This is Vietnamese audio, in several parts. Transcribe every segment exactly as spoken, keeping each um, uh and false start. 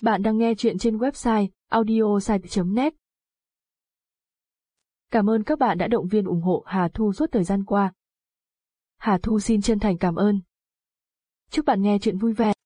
Bạn đang nghe chuyện trên website audiosite chấm net. Cảm ơn các bạn đã động viên ủng hộ Hà Thu suốt thời gian qua. Hà Thu xin chân thành cảm ơn. Chúc bạn nghe chuyện vui vẻ.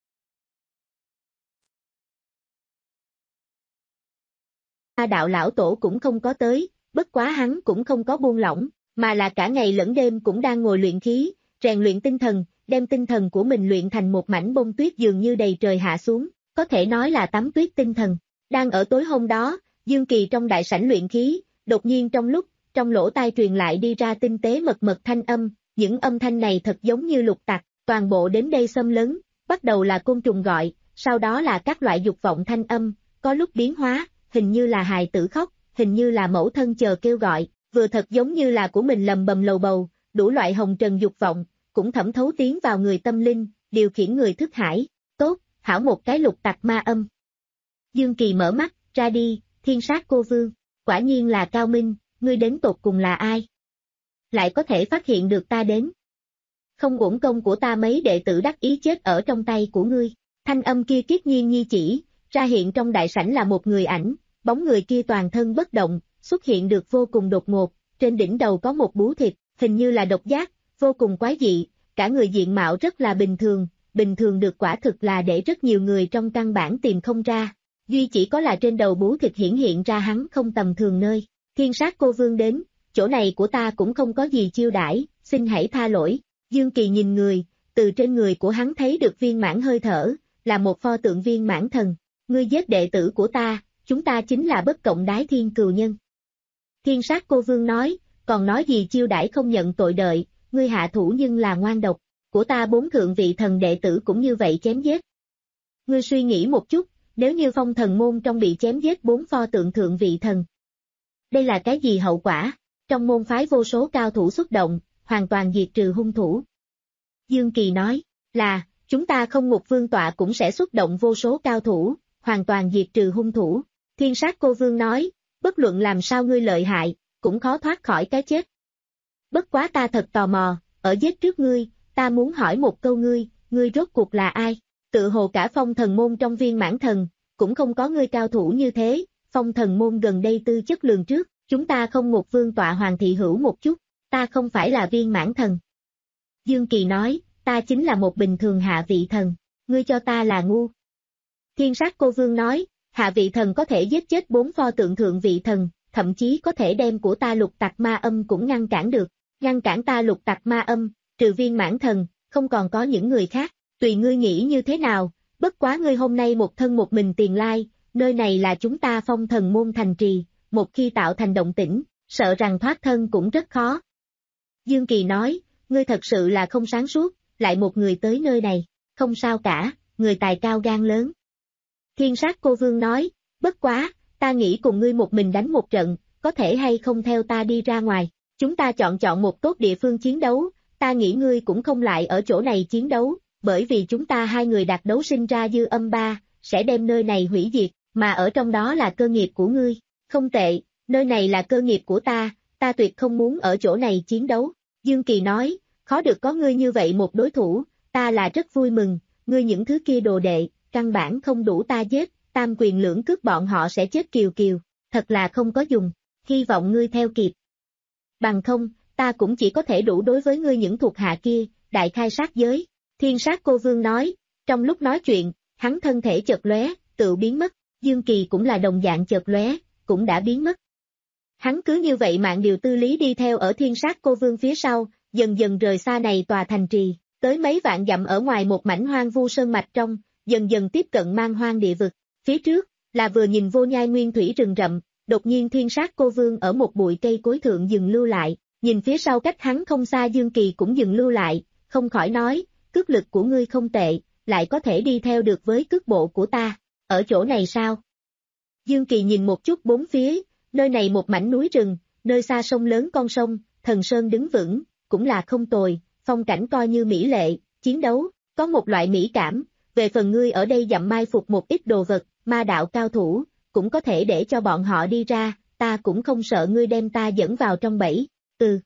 Ma đạo lão tổ cũng không có tới, bất quá hắn cũng không có buông lỏng, mà là cả ngày lẫn đêm cũng đang ngồi luyện khí, rèn luyện tinh thần, đem tinh thần của mình luyện thành một mảnh bông tuyết dường như đầy trời hạ xuống, có thể nói là tắm tuyết tinh thần. Đang ở tối hôm đó, Dương Kỳ trong đại sảnh luyện khí, đột nhiên trong lúc, trong lỗ tai truyền lại đi ra tinh tế mật mật thanh âm, những âm thanh này thật giống như lục tặc, toàn bộ đến đây xâm lấn, bắt đầu là côn trùng gọi, sau đó là các loại dục vọng thanh âm, có lúc biến hóa, hình như là hài tử khóc, hình như là mẫu thân chờ kêu gọi, vừa thật giống như là của mình lầm bầm lầu bầu, đủ loại hồng trần dục vọng, cũng thẩm thấu tiến vào người tâm linh, điều khiển người thức hải. Tốt, hảo một cái lục tặc ma âm. Dương Kỳ mở mắt, ra đi, Thiên Sát cô vương, quả nhiên là cao minh, ngươi đến tột cùng là ai? Lại có thể phát hiện được ta đến. Không uổng công của ta mấy đệ tử đắc ý chết ở trong tay của ngươi. Thanh âm kia kiết nhiên nhi chỉ, ra hiện trong đại sảnh là một người ảnh, bóng người kia toàn thân bất động, xuất hiện được vô cùng đột ngột, trên đỉnh đầu có một bú thịt, hình như là độc giác, vô cùng quái dị, cả người diện mạo rất là bình thường, bình thường được quả thực là để rất nhiều người trong căn bản tìm không ra, duy chỉ có là trên đầu bú thịt hiển hiện ra hắn không tầm thường nơi. Thiên Sát cô vương đến, chỗ này của ta cũng không có gì chiêu đãi, xin hãy tha lỗi. Dương Kỳ nhìn người, từ trên người của hắn thấy được viên mãn hơi thở, là một pho tượng viên mãn thần, ngươi giết đệ tử của ta, chúng ta chính là bất cộng đái thiên cừu nhân. Thiên Sát cô vương nói, còn nói gì chiêu đãi không nhận tội đợi, ngươi hạ thủ nhưng là ngoan độc, của ta bốn thượng vị thần đệ tử cũng như vậy chém giết. Ngươi suy nghĩ một chút, nếu như phong thần môn trong bị chém giết bốn pho tượng thượng vị thần. Đây là cái gì hậu quả? Trong môn phái vô số cao thủ xuất động, hoàn toàn diệt trừ hung thủ. Dương Kỳ nói, là, chúng ta không ngục vương tọa cũng sẽ xuất động vô số cao thủ, hoàn toàn diệt trừ hung thủ. Thiên Sát cô vương nói, bất luận làm sao ngươi lợi hại, cũng khó thoát khỏi cái chết. Bất quá ta thật tò mò, ở giết trước ngươi, ta muốn hỏi một câu ngươi, ngươi rốt cuộc là ai? Tự hồ cả phong thần môn trong viên mãn thần, cũng không có ngươi cao thủ như thế, phong thần môn gần đây tư chất lường trước, chúng ta không một vương tọa hoàng thị hữu một chút, ta không phải là viên mãn thần. Dương Kỳ nói, ta chính là một bình thường hạ vị thần, ngươi cho ta là ngu. Thiên Sát cô vương nói, hạ vị thần có thể giết chết bốn pho tượng thượng vị thần, thậm chí có thể đem của ta lục tặc ma âm cũng ngăn cản được, ngăn cản ta lục tặc ma âm, trừ viên mãn thần, không còn có những người khác, tùy ngươi nghĩ như thế nào, bất quá ngươi hôm nay một thân một mình tiền lai, nơi này là chúng ta phong thần môn thành trì, một khi tạo thành động tĩnh, sợ rằng thoát thân cũng rất khó. Dương Kỳ nói, ngươi thật sự là không sáng suốt, lại một người tới nơi này, không sao cả, người tài cao gan lớn. Thiên Sát cô vương nói, bất quá, ta nghĩ cùng ngươi một mình đánh một trận, có thể hay không theo ta đi ra ngoài, chúng ta chọn chọn một tốt địa phương chiến đấu, ta nghĩ ngươi cũng không lại ở chỗ này chiến đấu, bởi vì chúng ta hai người đạt đấu sinh ra dư âm ba, sẽ đem nơi này hủy diệt, mà ở trong đó là cơ nghiệp của ngươi, không tệ, nơi này là cơ nghiệp của ta, ta tuyệt không muốn ở chỗ này chiến đấu. Dương Kỳ nói, khó được có ngươi như vậy một đối thủ, ta là rất vui mừng, ngươi những thứ kia đồ đệ, căn bản không đủ ta giết, tam quyền lưỡng cước bọn họ sẽ chết kiều kiều, thật là không có dùng, hy vọng ngươi theo kịp. Bằng không, ta cũng chỉ có thể đủ đối với ngươi những thuộc hạ kia, đại khai sát giới. Thiên Sát cô vương nói, trong lúc nói chuyện, hắn thân thể chợt lóe, tự biến mất, Dương Kỳ cũng là đồng dạng chợt lóe, cũng đã biến mất. Hắn cứ như vậy mạng điều tư lý đi theo ở Thiên Sát cô vương phía sau, dần dần rời xa này tòa thành trì, tới mấy vạn dặm ở ngoài một mảnh hoang vu sơn mạch trong, dần dần tiếp cận man hoang địa vực, phía trước, là vừa nhìn vô nhai nguyên thủy rừng rậm, đột nhiên Thiên Sát cô vương ở một bụi cây cối thượng dừng lưu lại, nhìn phía sau cách hắn không xa Dương Kỳ cũng dừng lưu lại, không khỏi nói, cước lực của ngươi không tệ, lại có thể đi theo được với cước bộ của ta, ở chỗ này sao? Dương Kỳ nhìn một chút bốn phía, nơi này một mảnh núi rừng, nơi xa sông lớn con sông, thần sơn đứng vững, cũng là không tồi, phong cảnh coi như mỹ lệ, chiến đấu, có một loại mỹ cảm, về phần ngươi ở đây dặm mai phục một ít đồ vật, ma đạo cao thủ, cũng có thể để cho bọn họ đi ra, ta cũng không sợ ngươi đem ta dẫn vào trong bẫy, ừ.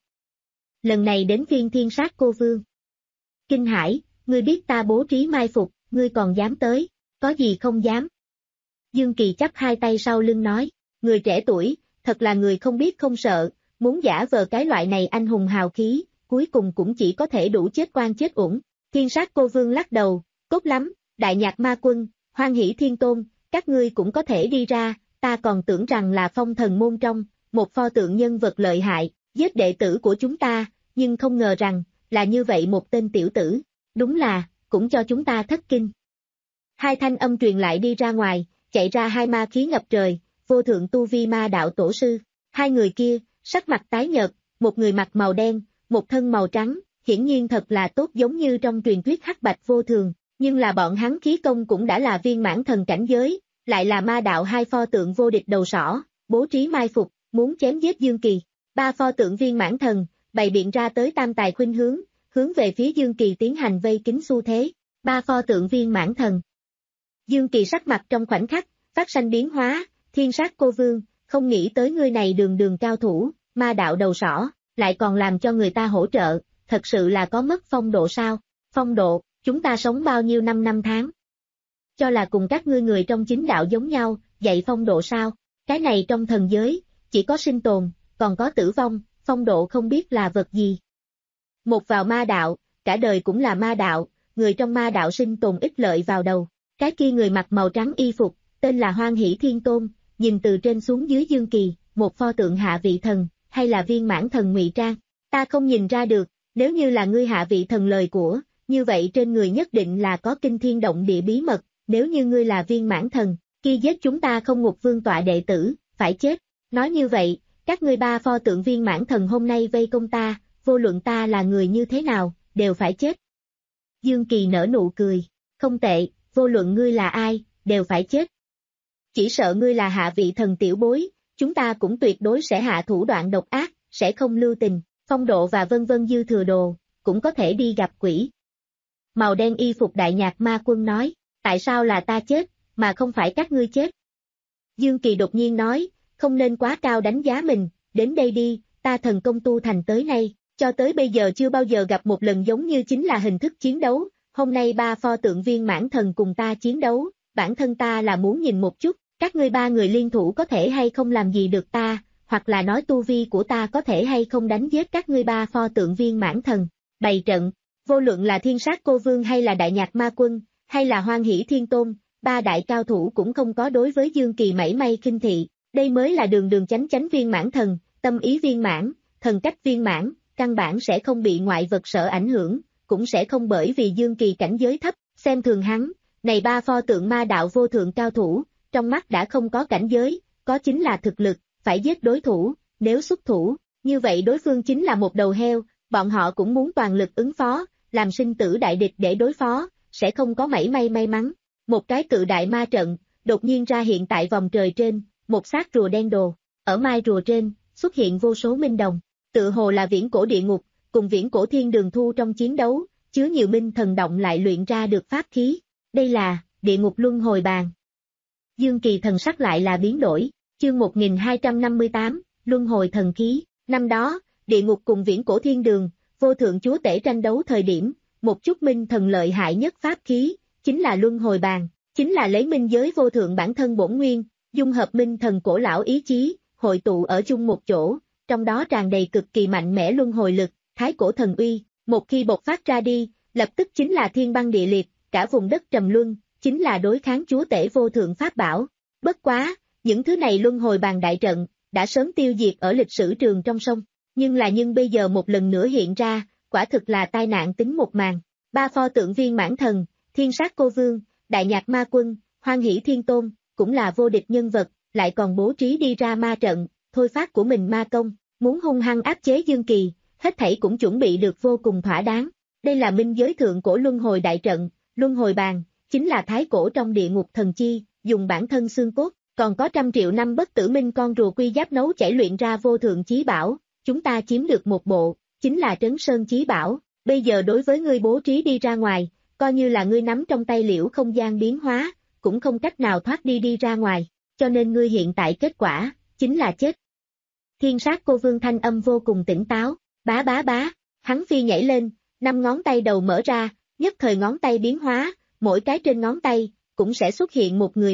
Lần này đến phiên Thiên Sát cô vương. Kinh hãi, ngươi biết ta bố trí mai phục, ngươi còn dám tới, có gì không dám? Dương Kỳ chắp hai tay sau lưng nói, người trẻ tuổi, thật là người không biết không sợ, muốn giả vờ cái loại này anh hùng hào khí, cuối cùng cũng chỉ có thể đủ chết oan chết uổng. Thiên sát cô vương lắc đầu, tốt lắm, Đại Nhạc Ma Quân, Hoan Hỷ Thiên Tôn, các ngươi cũng có thể đi ra, ta còn tưởng rằng là Phong Thần môn trong, một pho tượng nhân vật lợi hại, giết đệ tử của chúng ta, nhưng không ngờ rằng, là như vậy một tên tiểu tử, đúng là, cũng cho chúng ta thất kinh. Hai thanh âm truyền lại đi ra ngoài, chạy ra hai ma khí ngập trời, vô thượng tu vi ma đạo tổ sư, hai người kia, sắc mặt tái nhợt, một người mặc màu đen, một thân màu trắng, hiển nhiên thật là tốt giống như trong truyền thuyết hắc bạch vô thường, nhưng là bọn hắn khí công cũng đã là viên mãn thần cảnh giới, lại là ma đạo hai pho tượng vô địch đầu sỏ, bố trí mai phục, muốn chém giết Dương Kỳ. Ba pho tượng viên mãn thần, bày biện ra tới tam tài khuynh hướng, hướng về phía Dương Kỳ tiến hành vây kín xu thế. Ba pho tượng viên mãn thần. Dương Kỳ sắc mặt trong khoảnh khắc, phát sanh biến hóa, thiên sát cô vương, không nghĩ tới ngươi này đường đường cao thủ, ma đạo đầu sỏ, lại còn làm cho người ta hỗ trợ, thật sự là có mất phong độ sao? Phong độ, chúng ta sống bao nhiêu năm năm tháng? Cho là cùng các ngươi người trong chính đạo giống nhau, dạy phong độ sao? Cái này trong thần giới, chỉ có sinh tồn, còn có tử vong, phong độ không biết là vật gì. Một vào ma đạo, cả đời cũng là ma đạo, người trong ma đạo sinh tồn ít lợi vào đầu. Cái kia người mặc màu trắng y phục, tên là Hoan Hỷ Thiên Tôn, nhìn từ trên xuống dưới Dương Kỳ, một pho tượng hạ vị thần, hay là viên mãn thần ngụy trang. Ta không nhìn ra được, nếu như là ngươi hạ vị thần lời của, như vậy trên người nhất định là có kinh thiên động địa bí mật, nếu như ngươi là viên mãn thần, kia giết chúng ta không ngục vương tọa đệ tử, phải chết. Nói như vậy, các ngươi ba pho tượng viên mãn thần hôm nay vây công ta, vô luận ta là người như thế nào, đều phải chết. Dương Kỳ nở nụ cười, không tệ, vô luận ngươi là ai, đều phải chết. Chỉ sợ ngươi là hạ vị thần tiểu bối, chúng ta cũng tuyệt đối sẽ hạ thủ đoạn độc ác, sẽ không lưu tình, phong độ và vân vân dư thừa đồ, cũng có thể đi gặp quỷ. Màu đen y phục Đại Nhạc Ma Quân nói, tại sao là ta chết, mà không phải các ngươi chết? Dương Kỳ đột nhiên nói, không nên quá cao đánh giá mình, đến đây đi, ta thần công tu thành tới nay, cho tới bây giờ chưa bao giờ gặp một lần giống như chính là hình thức chiến đấu, hôm nay ba pho tượng viên mãn thần cùng ta chiến đấu, bản thân ta là muốn nhìn một chút, các ngươi ba người liên thủ có thể hay không làm gì được ta, hoặc là nói tu vi của ta có thể hay không đánh giết các ngươi ba pho tượng viên mãn thần. Bày trận, vô luận là Thiên Sát Cô Vương hay là Đại Nhạc Ma Quân, hay là Hoan Hỷ Thiên Tôn, ba đại cao thủ cũng không có đối với Dương Kỳ mảy may khinh thị, đây mới là đường đường chánh chánh viên mãn thần, tâm ý viên mãn, thần cách viên mãn, căn bản sẽ không bị ngoại vật sở ảnh hưởng, cũng sẽ không bởi vì Dương Kỳ cảnh giới thấp, xem thường hắn, này ba pho tượng ma đạo vô thượng cao thủ, trong mắt đã không có cảnh giới, có chính là thực lực, phải giết đối thủ, nếu xuất thủ, như vậy đối phương chính là một đầu heo, bọn họ cũng muốn toàn lực ứng phó, làm sinh tử đại địch để đối phó, sẽ không có mảy may may mắn. Một cái cự đại ma trận, đột nhiên ra hiện tại vòng trời trên, một xác rùa đen đồ, ở mai rùa trên, xuất hiện vô số minh đồng, tự hồ là viễn cổ địa ngục, cùng viễn cổ thiên đường thu trong chiến đấu, chứa nhiều minh thần động lại luyện ra được pháp khí, đây là, địa ngục luân hồi bàn. Dương Kỳ thần sắc lại là biến đổi, chương một nghìn hai trăm năm mươi tám, luân hồi thần khí, năm đó, địa ngục cùng viễn cổ thiên đường, vô thượng chúa tể tranh đấu thời điểm, một chút minh thần lợi hại nhất pháp khí, chính là luân hồi bàn, chính là lấy minh giới vô thượng bản thân bổn nguyên, dung hợp minh thần cổ lão ý chí, hội tụ ở chung một chỗ, trong đó tràn đầy cực kỳ mạnh mẽ luân hồi lực, thái cổ thần uy, một khi bộc phát ra đi, lập tức chính là thiên băng địa liệt, cả vùng đất trầm luân, chính là đối kháng chúa tể vô thượng pháp bảo. Bất quá, những thứ này luân hồi bàn đại trận, đã sớm tiêu diệt ở lịch sử trường trong sông, nhưng là nhưng bây giờ một lần nữa hiện ra, quả thực là tai nạn tính một màn. Ba pho tượng viên mãn thần, Thiên Sát Cô Vương, Đại Nhạc Ma Quân, Hoan Hỷ Thiên Tôn, cũng là vô địch nhân vật, lại còn bố trí đi ra ma trận, thôi phát của mình ma công, muốn hung hăng áp chế Dương Kỳ, hết thảy cũng chuẩn bị được vô cùng thỏa đáng. Đây là minh giới thượng cổ luân hồi đại trận, luân hồi bàn, chính là thái cổ trong địa ngục thần chi, dùng bản thân xương cốt, còn có trăm triệu năm bất tử minh con rùa quy giáp nấu chảy luyện ra vô thượng chí bảo, chúng ta chiếm được một bộ, chính là Trấn Sơn chí bảo, bây giờ đối với ngươi bố trí đi ra ngoài, coi như là ngươi nắm trong tay liễu không gian biến hóa, cũng không cách nào thoát đi đi ra ngoài, cho nên ngươi hiện tại kết quả, chính là chết. Thiên Sát Cô Vương thanh âm vô cùng tỉnh táo, bá bá bá, hắn phi nhảy lên, năm ngón tay đầu mở ra, nhất thời ngón tay biến hóa, mỗi cái trên ngón tay, cũng sẽ xuất hiện một người mặc,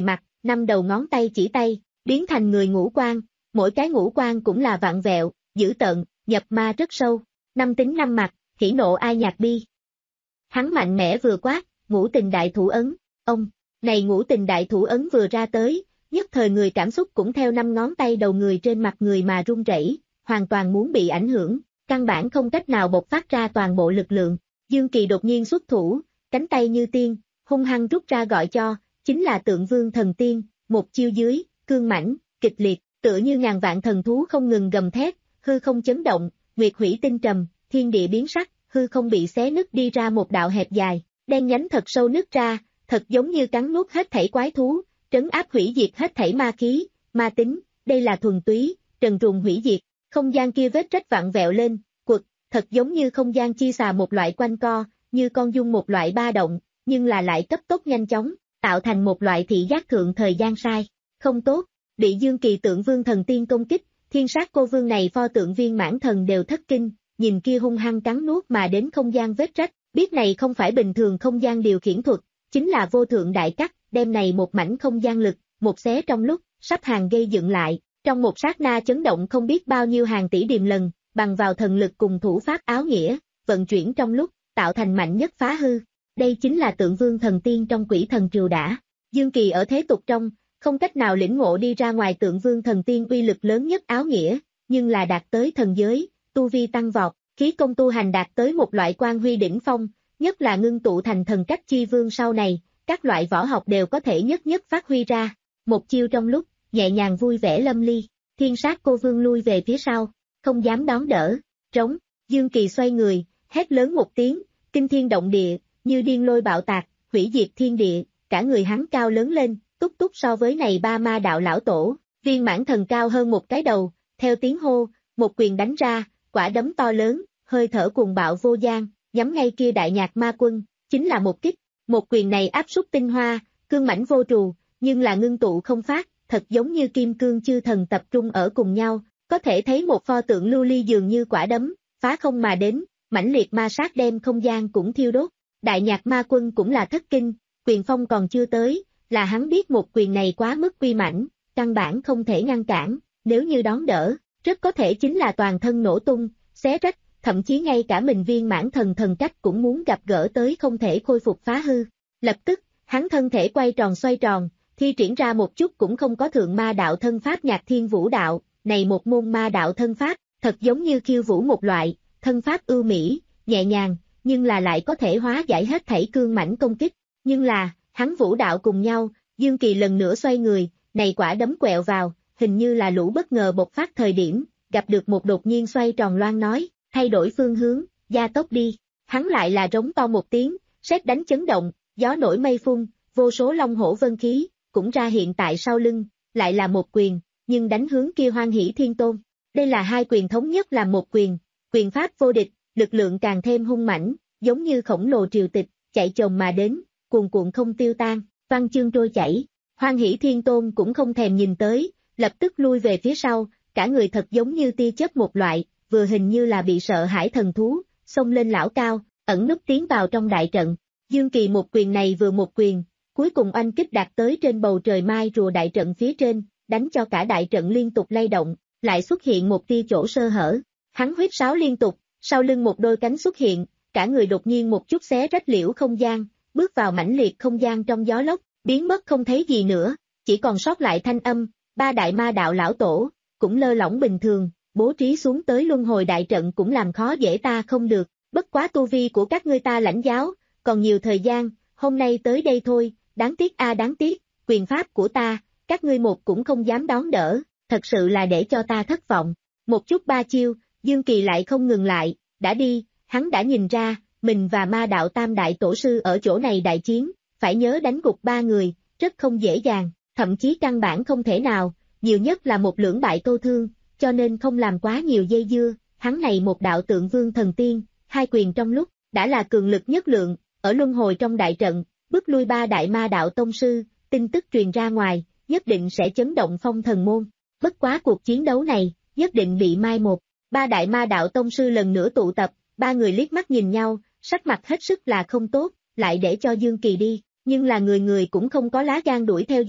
năm đầu ngón tay chỉ tay, biến thành người ngũ quan, mỗi cái ngũ quan cũng là vặn vẹo, dữ tợn, nhập ma rất sâu, năm tính năm mặt, hỉ nộ ai nhạc bi. Hắn mạnh mẽ vừa quát, ngũ tình đại thủ ấn, ông, này ngũ tình đại thủ ấn vừa ra tới, nhất thời người cảm xúc cũng theo năm ngón tay đầu người trên mặt người mà run rẩy, hoàn toàn muốn bị ảnh hưởng, căn bản không cách nào bộc phát ra toàn bộ lực lượng. Dương Kỳ đột nhiên xuất thủ, cánh tay như tiên, hung hăng rút ra gọi cho, chính là Tượng Vương Thần Tiên, một chiêu dưới, cương mãnh, kịch liệt, tựa như ngàn vạn thần thú không ngừng gầm thét, hư không chấn động, nguyệt hủy tinh trầm, thiên địa biến sắc, hư không bị xé nứt đi ra một đạo hẹp dài, đen nhánh thật sâu nứt ra, thật giống như cắn nuốt hết thảy quái thú, trấn áp hủy diệt hết thảy ma khí, ma tính, đây là thuần túy, trần truồng hủy diệt, không gian kia vết rách vặn vẹo lên, quật, thật giống như không gian chi xà một loại quanh co, như con dung một loại ba động, nhưng là lại cấp tốc nhanh chóng, tạo thành một loại thị giác thượng thời gian sai, không tốt, bị Dương Kỳ Tượng Vương Thần Tiên công kích, thiên sát cô vương này pho tượng viên mãn thần đều thất kinh, nhìn kia hung hăng cắn nuốt mà đến không gian vết rách, biết này không phải bình thường không gian điều khiển thuật, chính là vô thượng đại cắt, đem này một mảnh không gian lực, một xé trong lúc, sắp hàng gây dựng lại, trong một sát na chấn động không biết bao nhiêu hàng tỷ điềm lần, bằng vào thần lực cùng thủ pháp áo nghĩa, vận chuyển trong lúc, tạo thành mạnh nhất phá hư. Đây chính là Tượng Vương Thần Tiên trong Quỷ Thần Triều đã. Dương Kỳ ở thế tục trong, không cách nào lĩnh ngộ đi ra ngoài Tượng Vương Thần Tiên uy lực lớn nhất áo nghĩa, nhưng là đạt tới thần giới, tu vi tăng vọt, khí công tu hành đạt tới một loại quan huy đỉnh phong, nhất là ngưng tụ thành thần cách chi vương sau này, các loại võ học đều có thể nhất nhất phát huy ra. Một chiêu trong lúc, nhẹ nhàng vui vẻ lâm ly, thiên sát cô vương lui về phía sau, không dám đón đỡ, trống, Dương Kỳ xoay người, hét lớn một tiếng, kinh thiên động địa, như điên lôi bạo tạc, hủy diệt thiên địa, cả người hắn cao lớn lên, túc túc so với này ba ma đạo lão tổ, viên mãn thần cao hơn một cái đầu, theo tiếng hô, một quyền đánh ra, quả đấm to lớn, hơi thở cuồng bạo vô gian, nhắm ngay kia đại nhạc ma quân, chính là một kích, một quyền này áp súc tinh hoa, cương mãnh vô trù, nhưng là ngưng tụ không phát, thật giống như kim cương chư thần tập trung ở cùng nhau, có thể thấy một pho tượng lưu ly dường như quả đấm, phá không mà đến, mãnh liệt ma sát đem không gian cũng thiêu đốt. Đại nhạc ma quân cũng là thất kinh, quyền phong còn chưa tới, là hắn biết một quyền này quá mức uy mãnh, căn bản không thể ngăn cản, nếu như đón đỡ, rất có thể chính là toàn thân nổ tung, xé rách, thậm chí ngay cả mình viên mãn thần thần cách cũng muốn gặp gỡ tới không thể khôi phục phá hư. Lập tức, hắn thân thể quay tròn xoay tròn, thi triển ra một chút cũng không có thượng ma đạo thân pháp nhạc thiên vũ đạo, này một môn ma đạo thân pháp, thật giống như khiêu vũ một loại, thân pháp ưu mỹ, nhẹ nhàng, nhưng là lại có thể hóa giải hết thảy cương mãnh công kích, nhưng là, hắn vũ đạo cùng nhau, Dương Kỳ lần nữa xoay người, này quả đấm quẹo vào, hình như là lũ bất ngờ bộc phát thời điểm, gặp được một đột nhiên xoay tròn loan nói, thay đổi phương hướng, gia tốc đi, hắn lại là rống to một tiếng, sét đánh chấn động, gió nổi mây phun, vô số long hổ vân khí, cũng ra hiện tại sau lưng, lại là một quyền, nhưng đánh hướng kia Hoan Hỷ Thiên Tôn, đây là hai quyền thống nhất làm một quyền, quyền pháp vô địch, lực lượng càng thêm hung mãnh, giống như khổng lồ triều tịch, chạy chồng mà đến, cuồn cuộn không tiêu tan, văn chương trôi chảy. Hoan Hỷ Thiên Tôn cũng không thèm nhìn tới, lập tức lui về phía sau, cả người thật giống như tia chớp một loại, vừa hình như là bị sợ hãi thần thú, xông lên lão cao, ẩn núp tiến vào trong đại trận. Dương Kỳ một quyền này vừa một quyền, cuối cùng oanh kích đạt tới trên bầu trời mai rùa đại trận phía trên, đánh cho cả đại trận liên tục lay động, lại xuất hiện một tia chỗ sơ hở. Hắn huýt sáo liên tục, sau lưng một đôi cánh xuất hiện, cả người đột nhiên một chút xé rách liễu không gian, bước vào mãnh liệt không gian trong gió lốc, biến mất không thấy gì nữa, chỉ còn sót lại thanh âm, ba đại ma đạo lão tổ, cũng lơ lỏng bình thường, bố trí xuống tới luân hồi đại trận cũng làm khó dễ ta không được, bất quá tu vi của các ngươi ta lãnh giáo, còn nhiều thời gian, hôm nay tới đây thôi, đáng tiếc a đáng tiếc, quyền pháp của ta, các ngươi một cũng không dám đón đỡ, thật sự là để cho ta thất vọng. Một chút ba chiêu, Dương Kỳ lại không ngừng lại, đã đi, hắn đã nhìn ra, mình và ma đạo tam đại tổ sư ở chỗ này đại chiến, phải nhớ đánh gục ba người, rất không dễ dàng, thậm chí căn bản không thể nào, nhiều nhất là một lưỡng bại câu thương, cho nên không làm quá nhiều dây dưa, hắn này một đạo Tượng Vương Thần Tiên, hai quyền trong lúc, đã là cường lực nhất lượng, ở luân hồi trong đại trận, bức lui ba đại ma đạo tông sư, tin tức truyền ra ngoài, nhất định sẽ chấn động phong thần môn, bất quá cuộc chiến đấu này, nhất định bị mai một, ba đại ma đạo tông sư lần nữa tụ tập, ba người liếc mắt nhìn nhau, sắc mặt hết sức là không tốt, lại để cho Dương Kỳ đi, nhưng là người người cũng không có lá gan đuổi theo giết,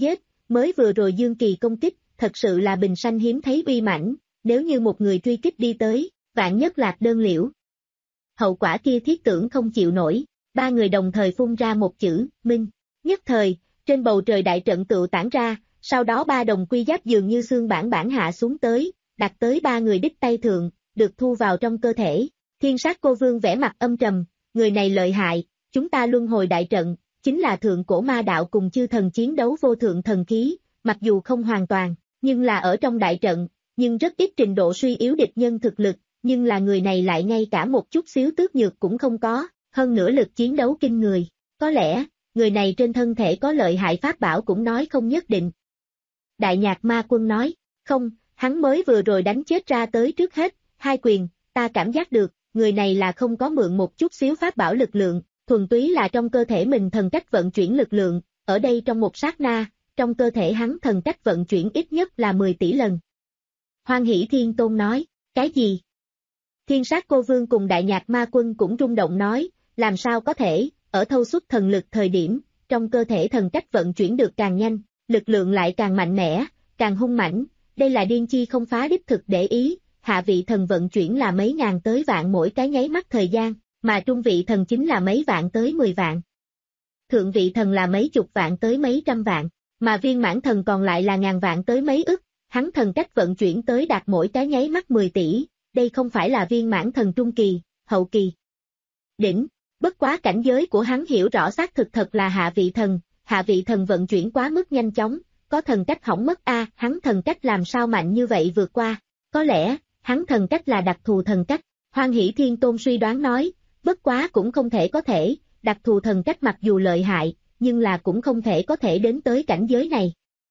mới vừa rồi Dương Kỳ công kích, thật sự là bình sanh hiếm thấy uy mãnh, nếu như một người truy kích đi tới, vạn nhất lạc đơn liễu. Hậu quả kia thiết tưởng không chịu nổi, ba người đồng thời phun ra một chữ, minh. Nhất thời, trên bầu trời đại trận tựu tản ra, sau đó ba đồng quy giáp dường như xương bản bản hạ xuống tới, đặt tới ba người đích tay thượng, được thu vào trong cơ thể. Thiên sát cô vương vẻ mặt âm trầm, người này lợi hại, chúng ta luân hồi đại trận, chính là thượng cổ ma đạo cùng chư thần chiến đấu vô thượng thần khí, mặc dù không hoàn toàn, nhưng là ở trong đại trận, nhưng rất ít trình độ suy yếu địch nhân thực lực, nhưng là người này lại ngay cả một chút xíu tước nhược cũng không có, hơn nữa lực chiến đấu kinh người, có lẽ, người này trên thân thể có lợi hại pháp bảo cũng nói không nhất định. Đại Nhạc Ma Quân nói, không, hắn mới vừa rồi đánh chết ra tới trước hết, hai quyền, ta cảm giác được, người này là không có mượn một chút xíu pháp bảo lực lượng, thuần túy là trong cơ thể mình thần cách vận chuyển lực lượng, ở đây trong một sát na, trong cơ thể hắn thần cách vận chuyển ít nhất là mười tỷ lần. Hoan Hỷ Thiên Tôn nói, cái gì? Thiên sát cô vương cùng Đại Nhạc Ma Quân cũng rung động nói, làm sao có thể, ở thâu xuất thần lực thời điểm, trong cơ thể thần cách vận chuyển được càng nhanh, lực lượng lại càng mạnh mẽ, càng hung mãnh, đây là điên chi không phá đích thực để ý, hạ vị thần vận chuyển là mấy ngàn tới vạn mỗi cái nháy mắt thời gian, mà trung vị thần chính là mấy vạn tới mười vạn. Thượng vị thần là mấy chục vạn tới mấy trăm vạn, mà viên mãn thần còn lại là ngàn vạn tới mấy ức, hắn thần cách vận chuyển tới đạt mỗi cái nháy mắt mười tỷ, đây không phải là viên mãn thần trung kỳ, hậu kỳ. Đỉnh, bất quá cảnh giới của hắn hiểu rõ xác thực thật là hạ vị thần, hạ vị thần vận chuyển quá mức nhanh chóng, có thần cách hỏng mất a, à, hắn thần cách làm sao mạnh như vậy vượt qua, có lẽ, hắn thần cách là đặc thù thần cách, Hoan Hỷ Thiên Tôn suy đoán nói, bất quá cũng không thể có thể, đặc thù thần cách mặc dù lợi hại, nhưng là cũng không thể có thể đến tới cảnh giới này.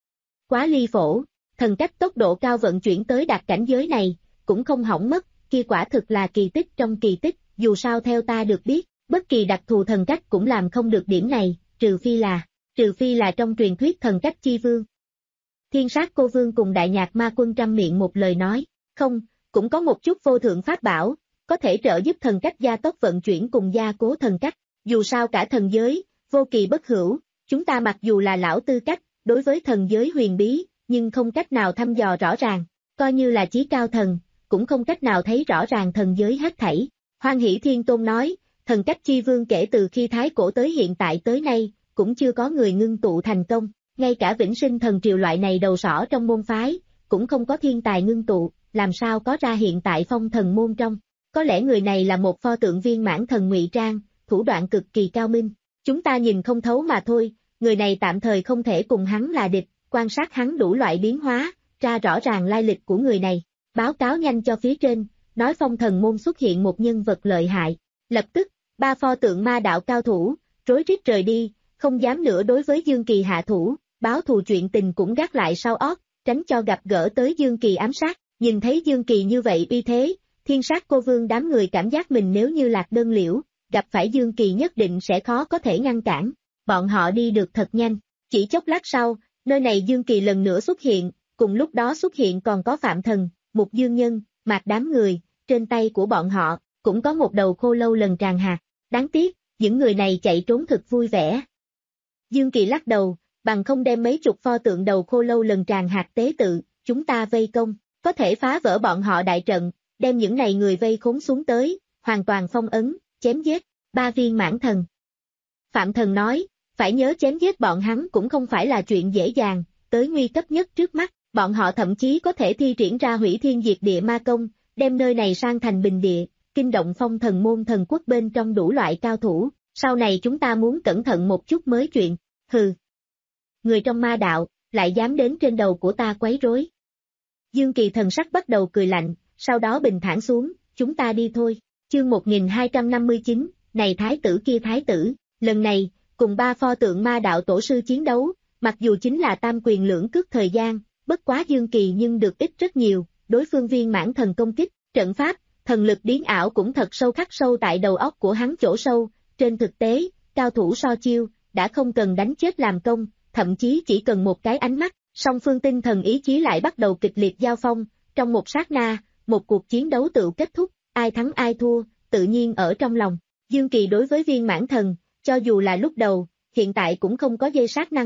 Quá ly phổ, thần cách tốc độ cao vận chuyển tới đạt cảnh giới này, cũng không hỏng mất, kia quả thực là kỳ tích trong kỳ tích, dù sao theo ta được biết, bất kỳ đặc thù thần cách cũng làm không được điểm này, trừ phi là, trừ phi là trong truyền thuyết thần cách chi vương. Thiên sát cô vương cùng Đại Nhạc Ma Quân trăm miệng một lời nói, không, cũng có một chút vô thượng pháp bảo, có thể trợ giúp thần cách gia tốc vận chuyển cùng gia cố thần cách, dù sao cả thần giới, vô kỳ bất hữu, chúng ta mặc dù là lão tư cách, đối với thần giới huyền bí, nhưng không cách nào thăm dò rõ ràng, coi như là chí cao thần, cũng không cách nào thấy rõ ràng thần giới hết thảy. Hoan Hỷ Thiên Tôn nói, thần cách chi vương kể từ khi thái cổ tới hiện tại tới nay, cũng chưa có người ngưng tụ thành công, ngay cả vĩnh sinh thần triều loại này đầu sỏ trong môn phái, cũng không có thiên tài ngưng tụ, làm sao có ra hiện tại phong thần môn trong. Có lẽ người này là một pho tượng viên mãn thần ngụy trang, thủ đoạn cực kỳ cao minh, chúng ta nhìn không thấu mà thôi, người này tạm thời không thể cùng hắn là địch, quan sát hắn đủ loại biến hóa, ra rõ ràng lai lịch của người này, báo cáo nhanh cho phía trên, nói phong thần môn xuất hiện một nhân vật lợi hại, lập tức, ba pho tượng ma đạo cao thủ, rối rít rời đi, không dám nữa đối với Dương Kỳ hạ thủ, báo thù chuyện tình cũng gác lại sau ót, tránh cho gặp gỡ tới Dương Kỳ ám sát, nhìn thấy Dương Kỳ như vậy uy thế, thiên sát cô vương đám người cảm giác mình nếu như lạc đơn liễu, gặp phải Dương Kỳ nhất định sẽ khó có thể ngăn cản, bọn họ đi được thật nhanh, chỉ chốc lát sau, nơi này Dương Kỳ lần nữa xuất hiện, cùng lúc đó xuất hiện còn có Phạm Thần, Mục Dương Nhân, Mạc đám người, trên tay của bọn họ, cũng có một đầu khô lâu lần tràn hạt, đáng tiếc, những người này chạy trốn thật vui vẻ. Dương Kỳ lắc đầu, bằng không đem mấy chục pho tượng đầu khô lâu lần tràn hạt tế tự, chúng ta vây công, có thể phá vỡ bọn họ đại trận, đem những này người vây khốn xuống tới, hoàn toàn phong ấn, chém giết, ba viên mãn thần. Phạm Thần nói, phải nhớ chém giết bọn hắn cũng không phải là chuyện dễ dàng, tới nguy cấp nhất trước mắt, bọn họ thậm chí có thể thi triển ra hủy thiên diệt địa ma công, đem nơi này sang thành bình địa, kinh động phong thần môn thần quốc bên trong đủ loại cao thủ, sau này chúng ta muốn cẩn thận một chút mới chuyện, hừ. Người trong ma đạo, lại dám đến trên đầu của ta quấy rối. Dương Kỳ thần sắc bắt đầu cười lạnh, sau đó bình thản xuống, chúng ta đi thôi, chương một nghìn hai trăm năm mươi chín, này thái tử kia thái tử, lần này, cùng ba pho tượng ma đạo tổ sư chiến đấu, mặc dù chính là tam quyền lưỡng cước thời gian, bất quá Dương Kỳ nhưng được ít rất nhiều, đối phương viên mãn thần công kích, trận pháp, thần lực biến ảo cũng thật sâu khắc sâu tại đầu óc của hắn chỗ sâu, trên thực tế, cao thủ so chiêu, đã không cần đánh chết làm công, thậm chí chỉ cần một cái ánh mắt, song phương tinh thần ý chí lại bắt đầu kịch liệt giao phong, trong một sát na, một cuộc chiến đấu tự kết thúc, ai thắng ai thua, tự nhiên ở trong lòng. Dương Kỳ đối với viên mãn thần, cho dù là lúc đầu, hiện tại cũng không có dây sát năng lực,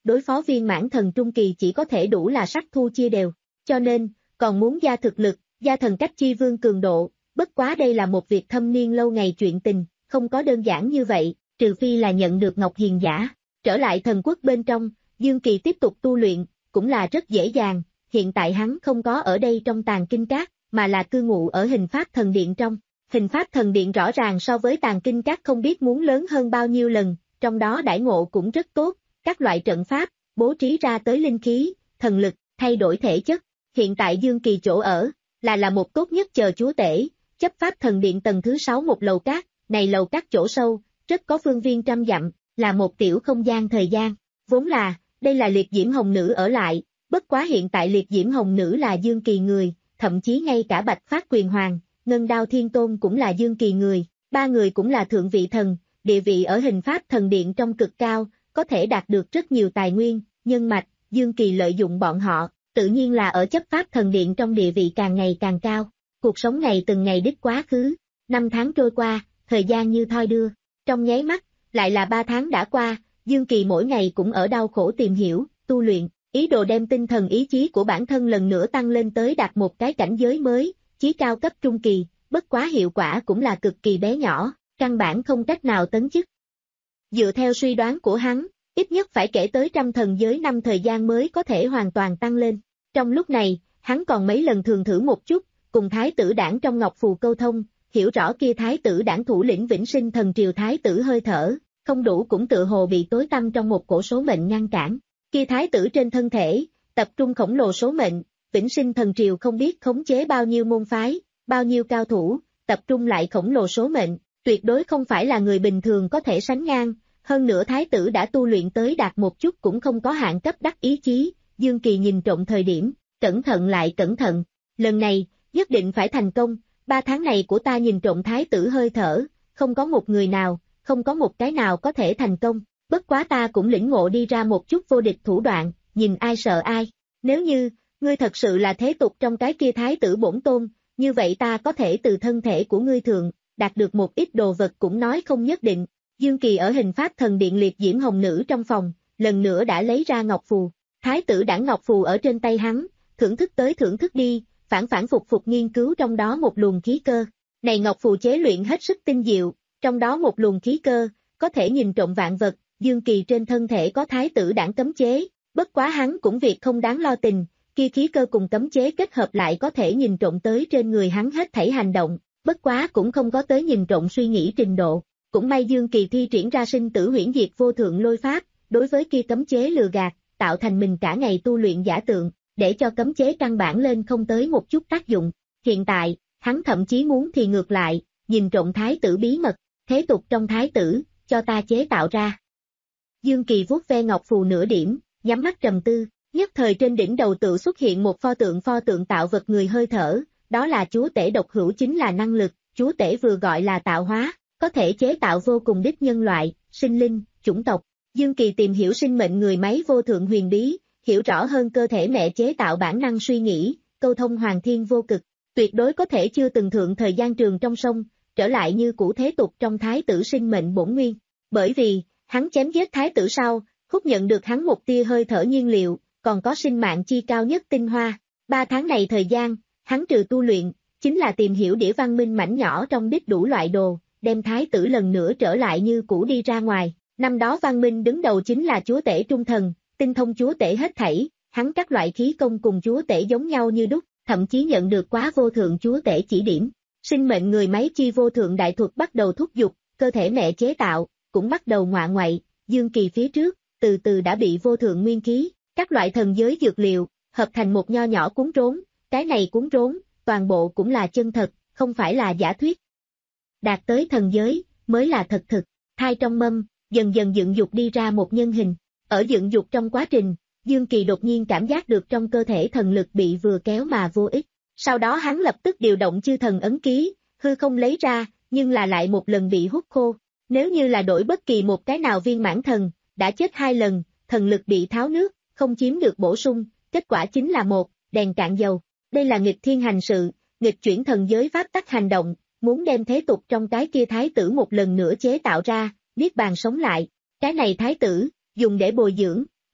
đối phó viên mãn thần trung kỳ chỉ có thể đủ là sắc thu chia đều, cho nên, còn muốn gia thực lực, gia thần cách chi vương cường độ, bất quá đây là một việc thâm niên lâu ngày chuyện tình, không có đơn giản như vậy, trừ phi là nhận được Ngọc Hiền giả. Trở lại thần quốc bên trong, Dương Kỳ tiếp tục tu luyện, cũng là rất dễ dàng, hiện tại hắn không có ở đây trong tàng kinh các, mà là cư ngụ ở hình pháp thần điện trong. Hình pháp thần điện rõ ràng so với tàng kinh các không biết muốn lớn hơn bao nhiêu lần, trong đó đãi ngộ cũng rất tốt, các loại trận pháp, bố trí ra tới linh khí, thần lực, thay đổi thể chất. Hiện tại Dương Kỳ chỗ ở, là là một tốt nhất chờ chúa tể, chấp pháp thần điện tầng thứ sáu một lầu cát, này lầu cát chỗ sâu, rất có phương viên trăm dặm, là một tiểu không gian thời gian. Vốn là, đây là liệt diễm hồng nữ ở lại, bất quá hiện tại liệt diễm hồng nữ là Dương Kỳ người, thậm chí ngay cả Bạch Phát Quyền Hoàng, Ngân Đao Thiên Tôn cũng là Dương Kỳ người, ba người cũng là thượng vị thần, địa vị ở hình pháp thần điện trong cực cao, có thể đạt được rất nhiều tài nguyên, nhân mạch, Dương Kỳ lợi dụng bọn họ, tự nhiên là ở chấp pháp thần điện trong địa vị càng ngày càng cao. Cuộc sống này từng ngày đích quá khứ, năm tháng trôi qua, thời gian như thoi đưa, trong nháy mắt, lại là ba tháng đã qua, Dương Kỳ mỗi ngày cũng ở đau khổ tìm hiểu, tu luyện, ý đồ đem tinh thần ý chí của bản thân lần nữa tăng lên tới đạt một cái cảnh giới mới, chí cao cấp trung kỳ, bất quá hiệu quả cũng là cực kỳ bé nhỏ, căn bản không cách nào tấn chức. Dựa theo suy đoán của hắn, ít nhất phải kể tới trăm thần giới năm thời gian mới có thể hoàn toàn tăng lên. Trong lúc này, hắn còn mấy lần thường thử một chút, cùng thái tử đảng trong ngọc phù câu thông, hiểu rõ kia thái tử đảng thủ lĩnh Vĩnh Sinh Thần Triều thái tử hơi thở, không đủ cũng tự hồ bị tối tăm trong một cổ số mệnh ngăn cản. Kia thái tử trên thân thể, tập trung khổng lồ số mệnh, Vĩnh Sinh Thần Triều không biết khống chế bao nhiêu môn phái, bao nhiêu cao thủ, tập trung lại khổng lồ số mệnh, tuyệt đối không phải là người bình thường có thể sánh ngang, hơn nữa thái tử đã tu luyện tới đạt một chút cũng không có hạn cấp đắc ý chí, Dương Kỳ nhìn trộm thời điểm, cẩn thận lại cẩn thận, lần này, nhất định phải thành công, ba tháng này của ta nhìn trộm thái tử hơi thở, không có một người nào, không có một cái nào có thể thành công, bất quá ta cũng lĩnh ngộ đi ra một chút vô địch thủ đoạn, nhìn ai sợ ai, nếu như, ngươi thật sự là thế tục trong cái kia thái tử bổn tôn, như vậy ta có thể từ thân thể của ngươi thượng, đạt được một ít đồ vật cũng nói không nhất định. Dương Kỳ ở hình pháp thần điện liệt diễm hồng nữ trong phòng, lần nữa đã lấy ra ngọc phù, thái tử đảng ngọc phù ở trên tay hắn, thưởng thức tới thưởng thức đi, phản phản phục phục nghiên cứu trong đó một luồng khí cơ. Này ngọc phù chế luyện hết sức tinh diệu, trong đó một luồng khí cơ, có thể nhìn trộm vạn vật, Dương Kỳ trên thân thể có thái tử đảng cấm chế, bất quá hắn cũng việc không đáng lo tình, kia khí cơ cùng cấm chế kết hợp lại có thể nhìn trộm tới trên người hắn hết thảy hành động, bất quá cũng không có tới nhìn trộm suy nghĩ trình độ. Cũng may Dương Kỳ thi triển ra sinh tử huyễn diệt vô thượng lôi pháp, đối với kia cấm chế lừa gạt, tạo thành mình cả ngày tu luyện giả tượng, để cho cấm chế căn bản lên không tới một chút tác dụng. Hiện tại, hắn thậm chí muốn thì ngược lại, nhìn trộm thái tử bí mật, thế tục trong thái tử, cho ta chế tạo ra. Dương Kỳ vuốt ve ngọc phù nửa điểm, nhắm mắt trầm tư, nhất thời trên đỉnh đầu tự xuất hiện một pho tượng pho tượng tạo vật người hơi thở, đó là chúa tể độc hữu chính là năng lực, chúa tể vừa gọi là tạo hóa, có thể chế tạo vô cùng đích nhân loại, sinh linh, chủng tộc. Dương Kỳ tìm hiểu sinh mệnh người máy vô thượng huyền bí, hiểu rõ hơn cơ thể mẹ chế tạo bản năng suy nghĩ, câu thông hoàng thiên vô cực, tuyệt đối có thể chưa từng thượng thời gian trường trong sông, trở lại như cũ thế tục trong thái tử sinh mệnh bổn nguyên. Bởi vì, hắn chém giết thái tử sau, hút nhận được hắn một tia hơi thở nhiên liệu, còn có sinh mạng chi cao nhất tinh hoa. Ba tháng này thời gian, hắn trừ tu luyện, chính là tìm hiểu đĩa văn minh mảnh nhỏ trong đích đủ loại đồ, đem thái tử lần nữa trở lại như cũ đi ra ngoài. Năm đó văn minh đứng đầu chính là chúa tể trung thần, tinh thông chúa tể hết thảy, hắn các loại khí công cùng chúa tể giống nhau như đúc, thậm chí nhận được quá vô thượng chúa tể chỉ điểm. Sinh mệnh người máy chi vô thượng đại thuật bắt đầu thúc giục, cơ thể mẹ chế tạo, cũng bắt đầu ngọa ngoại, Dương Kỳ phía trước, từ từ đã bị vô thượng nguyên khí, các loại thần giới dược liệu, hợp thành một nho nhỏ cuốn rốn, cái này cuốn rốn, toàn bộ cũng là chân thật, không phải là giả thuyết. Đạt tới thần giới, mới là thật thực, thai trong mâm, dần dần dựng dục đi ra một nhân hình. Ở dựng dục trong quá trình, Dương Kỳ đột nhiên cảm giác được trong cơ thể thần lực bị vừa kéo mà vô ích. Sau đó hắn lập tức điều động chư thần ấn ký, hư không lấy ra, nhưng là lại một lần bị hút khô. Nếu như là đổi bất kỳ một cái nào viên mãn thần, đã chết hai lần, thần lực bị tháo nước, không chiếm được bổ sung, kết quả chính là một, đèn cạn dầu. Đây là nghịch thiên hành sự, nghịch chuyển thần giới pháp tắc hành động, muốn đem thế tục trong cái kia thái tử một lần nữa chế tạo ra, niết bàn sống lại. Cái này thái tử, dùng để bồi dưỡng,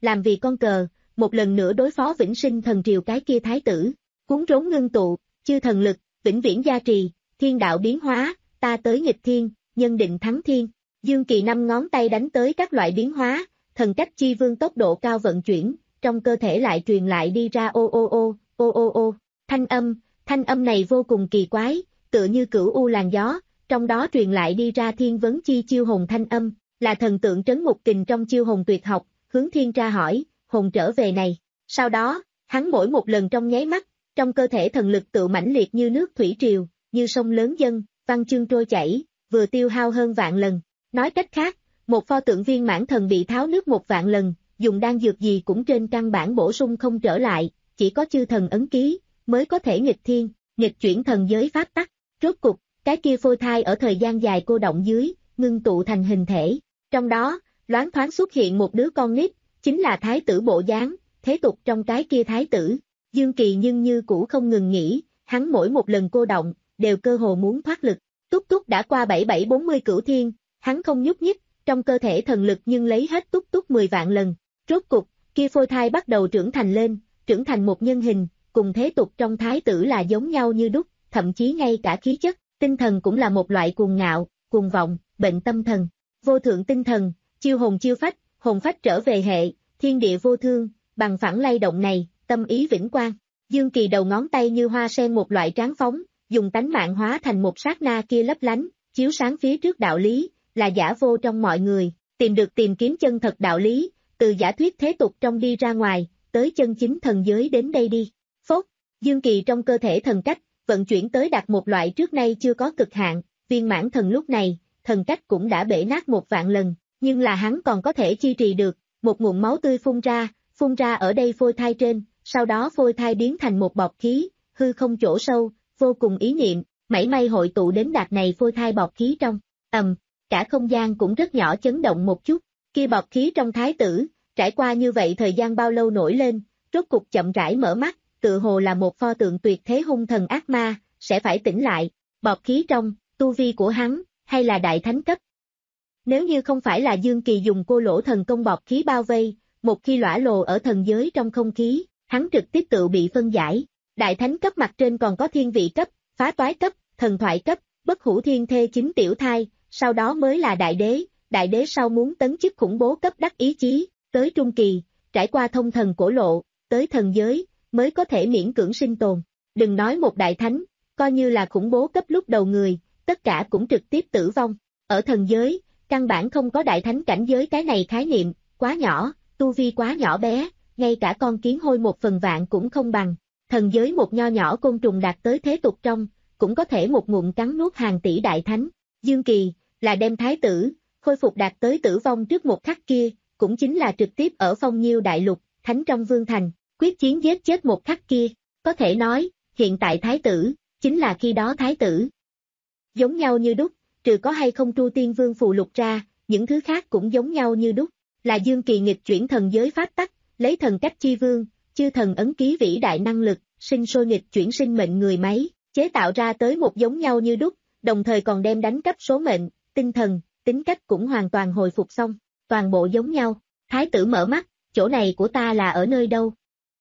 làm vì con cờ, một lần nữa đối phó vĩnh sinh thần triều cái kia thái tử. Cuốn rốn ngưng tụ, chư thần lực, vĩnh viễn gia trì, thiên đạo biến hóa, ta tới nghịch thiên, nhân định thắng thiên. Dương Kỳ năm ngón tay đánh tới các loại biến hóa, thần cách chi vương tốc độ cao vận chuyển, trong cơ thể lại truyền lại đi ra ô ô ô, ô ô ô, thanh âm, thanh âm này vô cùng kỳ quái, tựa như cửu u làn gió, trong đó truyền lại đi ra thiên vấn chi chiêu hồn thanh âm, là thần tượng trấn ngục kình trong chiêu hồn tuyệt học, hướng thiên tra hỏi, hồn trở về này. Sau đó, hắn mỗi một lần trong nháy mắt, trong cơ thể thần lực tự mãnh liệt như nước thủy triều, như sông lớn dâng, văn chương trôi chảy, vừa tiêu hao hơn vạn lần. Nói cách khác, một pho tượng viên mãn thần bị tháo nước một vạn lần, dùng đan dược gì cũng trên căn bản bổ sung không trở lại, chỉ có chư thần ấn ký, mới có thể nghịch thiên, nghịch chuyển thần giới pháp tắc. Rốt cục, cái kia phôi thai ở thời gian dài cô động dưới, ngưng tụ thành hình thể. Trong đó, loáng thoáng xuất hiện một đứa con nít, chính là thái tử bộ dáng, thế tục trong cái kia thái tử. Dương Kỳ nhưng như cũ không ngừng nghỉ, hắn mỗi một lần cô động, đều cơ hồ muốn thoát lực. Túc túc đã qua bảy bảy bốn mươi cửu thiên, hắn không nhúc nhích, trong cơ thể thần lực nhưng lấy hết túc túc mười vạn lần. Rốt cục, kia phôi thai bắt đầu trưởng thành lên, trưởng thành một nhân hình, cùng thế tục trong thái tử là giống nhau như đúc, thậm chí ngay cả khí chất, tinh thần cũng là một loại cuồng ngạo, cuồng vọng, bệnh tâm thần. Vô thượng tinh thần, chiêu hồn chiêu phách, hồn phách trở về hệ, thiên địa vô thương, bằng phẳng lay động này, tâm ý vĩnh quang. Dương Kỳ đầu ngón tay như hoa sen một loại tráng phóng, dùng tánh mạng hóa thành một sát na kia lấp lánh, chiếu sáng phía trước đạo lý, là giả vô trong mọi người, tìm được tìm kiếm chân thật đạo lý, từ giả thuyết thế tục trong đi ra ngoài, tới chân chính thần giới đến đây đi. Phốt, Dương Kỳ trong cơ thể thần cách, vận chuyển tới đạt một loại trước nay chưa có cực hạn, viên mãn thần lúc này, thần cách cũng đã bể nát một vạn lần, nhưng là hắn còn có thể chi trì được, một nguồn máu tươi phun ra, phun ra ở đây phôi thai trên, sau đó phôi thai biến thành một bọt khí, hư không chỗ sâu, vô cùng ý niệm, mảy may hội tụ đến đạt này phôi thai bọt khí trong, ầm, cả không gian cũng rất nhỏ chấn động một chút, kia bọt khí trong thái tử, trải qua như vậy thời gian bao lâu nổi lên, rốt cục chậm rãi mở mắt, tự hồ là một pho tượng tuyệt thế hung thần ác ma, sẽ phải tỉnh lại, bọt khí trong, tu vi của hắn, hay là đại thánh cấp. Nếu như không phải là Dương Kỳ dùng cô lỗ thần công bọt khí bao vây, một khi lõa lồ ở thần giới trong không khí, hắn trực tiếp tự bị phân giải. Đại thánh cấp mặt trên còn có thiên vị cấp, phá toái cấp, thần thoại cấp, bất hủ thiên thê chính tiểu thai, sau đó mới là đại đế, đại đế sau muốn tấn chức khủng bố cấp đắc ý chí, tới trung kỳ, trải qua thông thần cổ lộ, tới thần giới, mới có thể miễn cưỡng sinh tồn. Đừng nói một đại thánh, coi như là khủng bố cấp lúc đầu người, tất cả cũng trực tiếp tử vong. Ở thần giới, căn bản không có đại thánh cảnh giới cái này khái niệm, quá nhỏ, tu vi quá nhỏ bé, ngay cả con kiến hôi một phần vạn cũng không bằng. Thần giới một nho nhỏ côn trùng đạt tới thế tục trong, cũng có thể một ngụm cắn nuốt hàng tỷ đại thánh. Dương Kỳ, là đem thái tử, khôi phục đạt tới tử vong trước một khắc kia, cũng chính là trực tiếp ở Phong Nhiêu đại lục, thánh trong vương thành, quyết chiến giết chết một khắc kia, có thể nói, hiện tại thái tử, chính là khi đó thái tử. Giống nhau như đúc, trừ có hay không Tru Tiên Vương phù lục ra, những thứ khác cũng giống nhau như đúc, là Dương Kỳ nghịch chuyển thần giới pháp tắc, lấy thần cách chi vương, chư thần ấn ký vĩ đại năng lực, sinh sôi nghịch chuyển sinh mệnh người máy, chế tạo ra tới một giống nhau như đúc, đồng thời còn đem đánh cắp số mệnh, tinh thần, tính cách cũng hoàn toàn hồi phục xong, toàn bộ giống nhau. Thái tử mở mắt, chỗ này của ta là ở nơi đâu?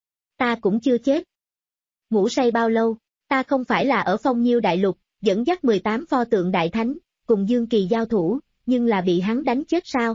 Ta cũng chưa chết. Ngủ say bao lâu? Ta không phải là ở Phong Nhiêu đại lục, dẫn dắt mười tám pho tượng đại thánh, cùng Dương Kỳ giao thủ, nhưng là bị hắn đánh chết sao?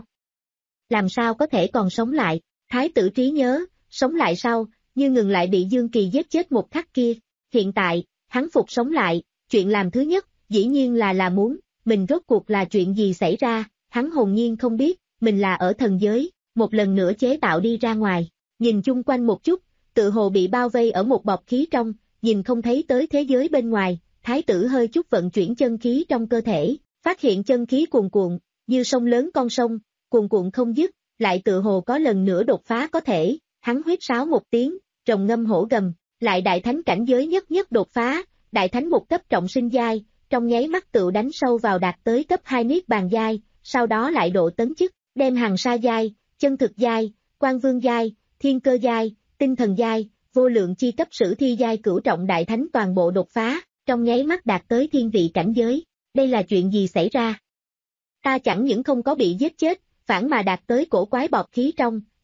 Làm sao có thể còn sống lại? Thái tử trí nhớ, sống lại sau, như ngừng lại bị Dương Kỳ giết chết một khắc kia. Hiện tại, hắn phục sống lại, chuyện làm thứ nhất, dĩ nhiên là là muốn, mình rốt cuộc là chuyện gì xảy ra, hắn hồn nhiên không biết, mình là ở thần giới, một lần nữa chế tạo đi ra ngoài, nhìn chung quanh một chút, tự hồ bị bao vây ở một bọc khí trong, nhìn không thấy tới thế giới bên ngoài, thái tử hơi chút vận chuyển chân khí trong cơ thể, phát hiện chân khí cuồn cuộn, như sông lớn con sông, cuồn cuộn không dứt, lại tự hồ có lần nữa đột phá có thể, hắn huýt sáo một tiếng, rồng ngâm hổ gầm, lại đại thánh cảnh giới nhất nhất đột phá, đại thánh một cấp trọng sinh giai, trong nháy mắt tự đánh sâu vào đạt tới cấp hai niết bàn giai, sau đó lại độ tấn chức, đem hàng sa giai, chân thực giai, quan vương giai, thiên cơ giai, tinh thần giai, vô lượng chi cấp sử thi giai cửu trọng đại thánh toàn bộ đột phá, trong nháy mắt đạt tới thiên vị cảnh giới. Đây là chuyện gì xảy ra? Ta chẳng những không có bị giết chết, phản mà đạt tới cổ quái bọt khí trong,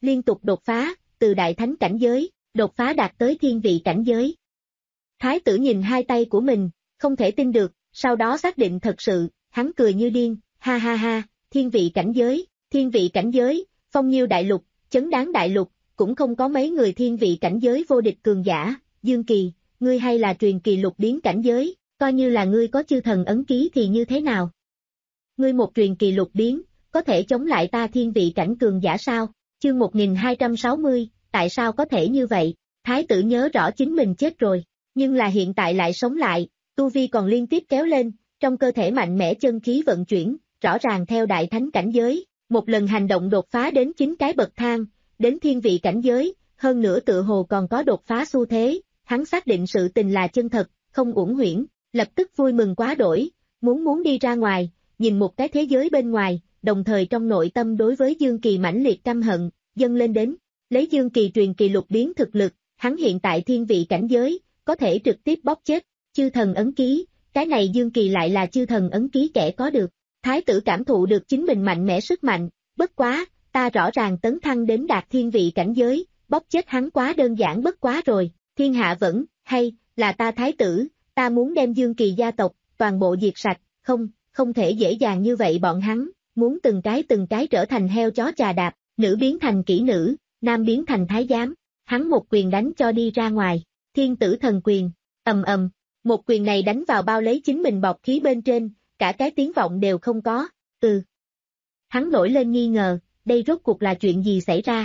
liên tục đột phá, từ đại thánh cảnh giới, đột phá đạt tới thiên vị cảnh giới. Thái tử nhìn hai tay của mình, không thể tin được, sau đó xác định thật sự, hắn cười như điên, ha ha ha, thiên vị cảnh giới, thiên vị cảnh giới, phong nhiêu đại lục, chấn đáng đại lục, cũng không có mấy người thiên vị cảnh giới vô địch cường giả, Dương Kỳ, ngươi hay là truyền kỳ lục biến cảnh giới, coi như là ngươi có chư thần ấn ký thì như thế nào? Ngươi một truyền kỳ lục biến, có thể chống lại ta thiên vị cảnh cường giả sao? Chương một nghìn hai trăm sáu mươi, tại sao có thể như vậy? Thái tử nhớ rõ chính mình chết rồi, nhưng là hiện tại lại sống lại, tu vi còn liên tiếp kéo lên, trong cơ thể mạnh mẽ chân khí vận chuyển, rõ ràng theo đại thánh cảnh giới, một lần hành động đột phá đến chín cái bậc thang, đến thiên vị cảnh giới, hơn nữa tự hồ còn có đột phá xu thế, hắn xác định sự tình là chân thật, không uổng huyễn, lập tức vui mừng quá đổi, muốn muốn đi ra ngoài, nhìn một cái thế giới bên ngoài, đồng thời trong nội tâm đối với Dương Kỳ mãnh liệt căm hận, dâng lên đến, lấy Dương Kỳ truyền kỳ lục biến thực lực, hắn hiện tại thiên vị cảnh giới, có thể trực tiếp bóp chết, chư thần ấn ký, cái này Dương Kỳ lại là chư thần ấn ký kẻ có được, thái tử cảm thụ được chính mình mạnh mẽ sức mạnh, bất quá, ta rõ ràng tấn thăng đến đạt thiên vị cảnh giới, bóp chết hắn quá đơn giản bất quá rồi, thiên hạ vẫn, hay, là ta thái tử, ta muốn đem Dương Kỳ gia tộc, toàn bộ diệt sạch, không, không thể dễ dàng như vậy bọn hắn, muốn từng cái từng cái trở thành heo chó chà đạp, nữ biến thành kỹ nữ, nam biến thành thái giám, hắn một quyền đánh cho đi ra ngoài, thiên tử thần quyền, ầm ầm, một quyền này đánh vào bao lấy chính mình bọc khí bên trên, cả cái tiếng vọng đều không có, ừ. Hắn nổi lên nghi ngờ, đây rốt cuộc là chuyện gì xảy ra?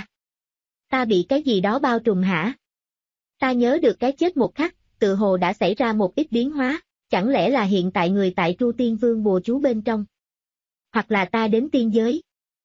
Ta bị cái gì đó bao trùm hả? Ta nhớ được cái chết một khắc, tự hồ đã xảy ra một ít biến hóa, chẳng lẽ là hiện tại người tại Tru Tiên Vương bùa chú bên trong? Hoặc là ta đến tiên giới?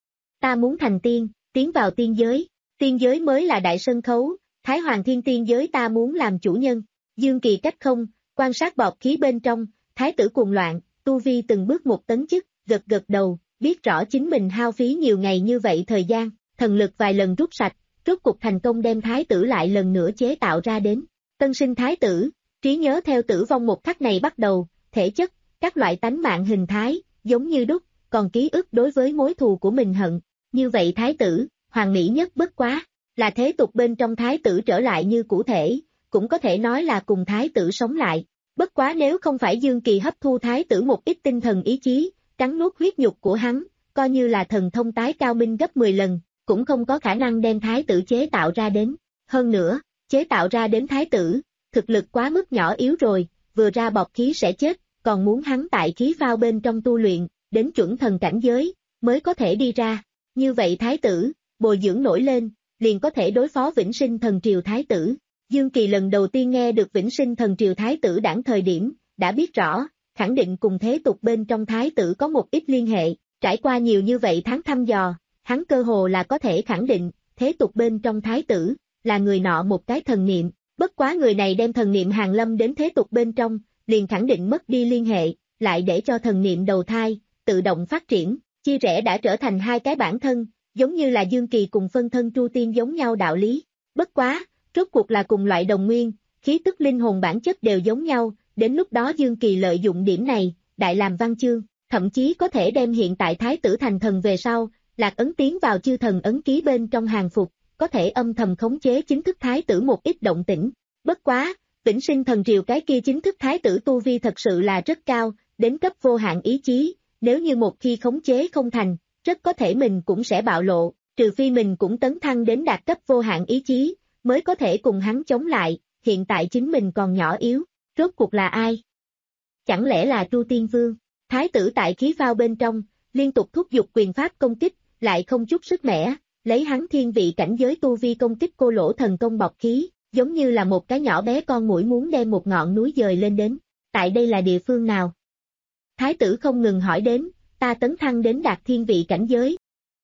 Ta muốn thành tiên, tiến vào tiên giới, tiên giới mới là đại sân khấu, Thái Hoàng Thiên tiên giới ta muốn làm chủ nhân, Dương Kỳ cách không, quan sát bọt khí bên trong, thái tử cuồng loạn, tu vi từng bước một tấn chức, gật gật đầu, biết rõ chính mình hao phí nhiều ngày như vậy thời gian, thần lực vài lần rút sạch, rốt cục thành công đem thái tử lại lần nữa chế tạo ra đến. Tân sinh thái tử, trí nhớ theo tử vong một khắc này bắt đầu, thể chất, các loại tánh mạng hình thái, giống như đúc, còn ký ức đối với mối thù của mình hận. Như vậy thái tử, hoàn mỹ nhất bất quá, là thế tục bên trong thái tử trở lại như cũ thể, cũng có thể nói là cùng thái tử sống lại. Bất quá nếu không phải Dương Kỳ hấp thu thái tử một ít tinh thần ý chí, cắn nuốt huyết nhục của hắn, coi như là thần thông tái cao minh gấp mười lần, cũng không có khả năng đem thái tử chế tạo ra đến. Hơn nữa, chế tạo ra đến thái tử, thực lực quá mức nhỏ yếu rồi, vừa ra bọc khí sẽ chết, còn muốn hắn tại khí phao bên trong tu luyện, đến chuẩn thần cảnh giới, mới có thể đi ra. Như vậy thái tử, bồi dưỡng nổi lên, liền có thể đối phó Vĩnh Sinh Thần Triều thái tử. Dương Kỳ lần đầu tiên nghe được Vĩnh Sinh Thần Triều thái tử đảng thời điểm, đã biết rõ, khẳng định cùng thế tục bên trong thái tử có một ít liên hệ, trải qua nhiều như vậy tháng thăm dò, hắn cơ hồ là có thể khẳng định, thế tục bên trong thái tử, là người nọ một cái thần niệm, bất quá người này đem thần niệm hàng lâm đến thế tục bên trong, liền khẳng định mất đi liên hệ, lại để cho thần niệm đầu thai, tự động phát triển, chia rẽ đã trở thành hai cái bản thân, giống như là Dương Kỳ cùng phân thân Tru Tiên giống nhau đạo lý, bất quá, rốt cuộc là cùng loại đồng nguyên, khí tức linh hồn bản chất đều giống nhau, đến lúc đó Dương Kỳ lợi dụng điểm này, đại làm văn chương, thậm chí có thể đem hiện tại thái tử thành thần về sau, lạc ấn tiến vào chư thần ấn ký bên trong hàng phục, có thể âm thầm khống chế chính thức thái tử một ít động tĩnh. Bất quá, Vĩnh Sinh Thần Triều cái kia chính thức thái tử tu vi thật sự là rất cao, đến cấp vô hạn ý chí, nếu như một khi khống chế không thành, rất có thể mình cũng sẽ bạo lộ, trừ phi mình cũng tấn thăng đến đạt cấp vô hạn ý chí, mới có thể cùng hắn chống lại, hiện tại chính mình còn nhỏ yếu, rốt cuộc là ai? Chẳng lẽ là Tru Tiên Vương? Thái tử tại khí phao bên trong, liên tục thúc giục quyền pháp công kích, lại không chút sức mẻ, lấy hắn thiên vị cảnh giới tu vi công kích cô lỗ thần công bọc khí, giống như là một cái nhỏ bé con muỗi muốn đem một ngọn núi dời lên đến. Tại đây là địa phương nào? Thái tử không ngừng hỏi đến, ta tấn thăng đến đạt thiên vị cảnh giới.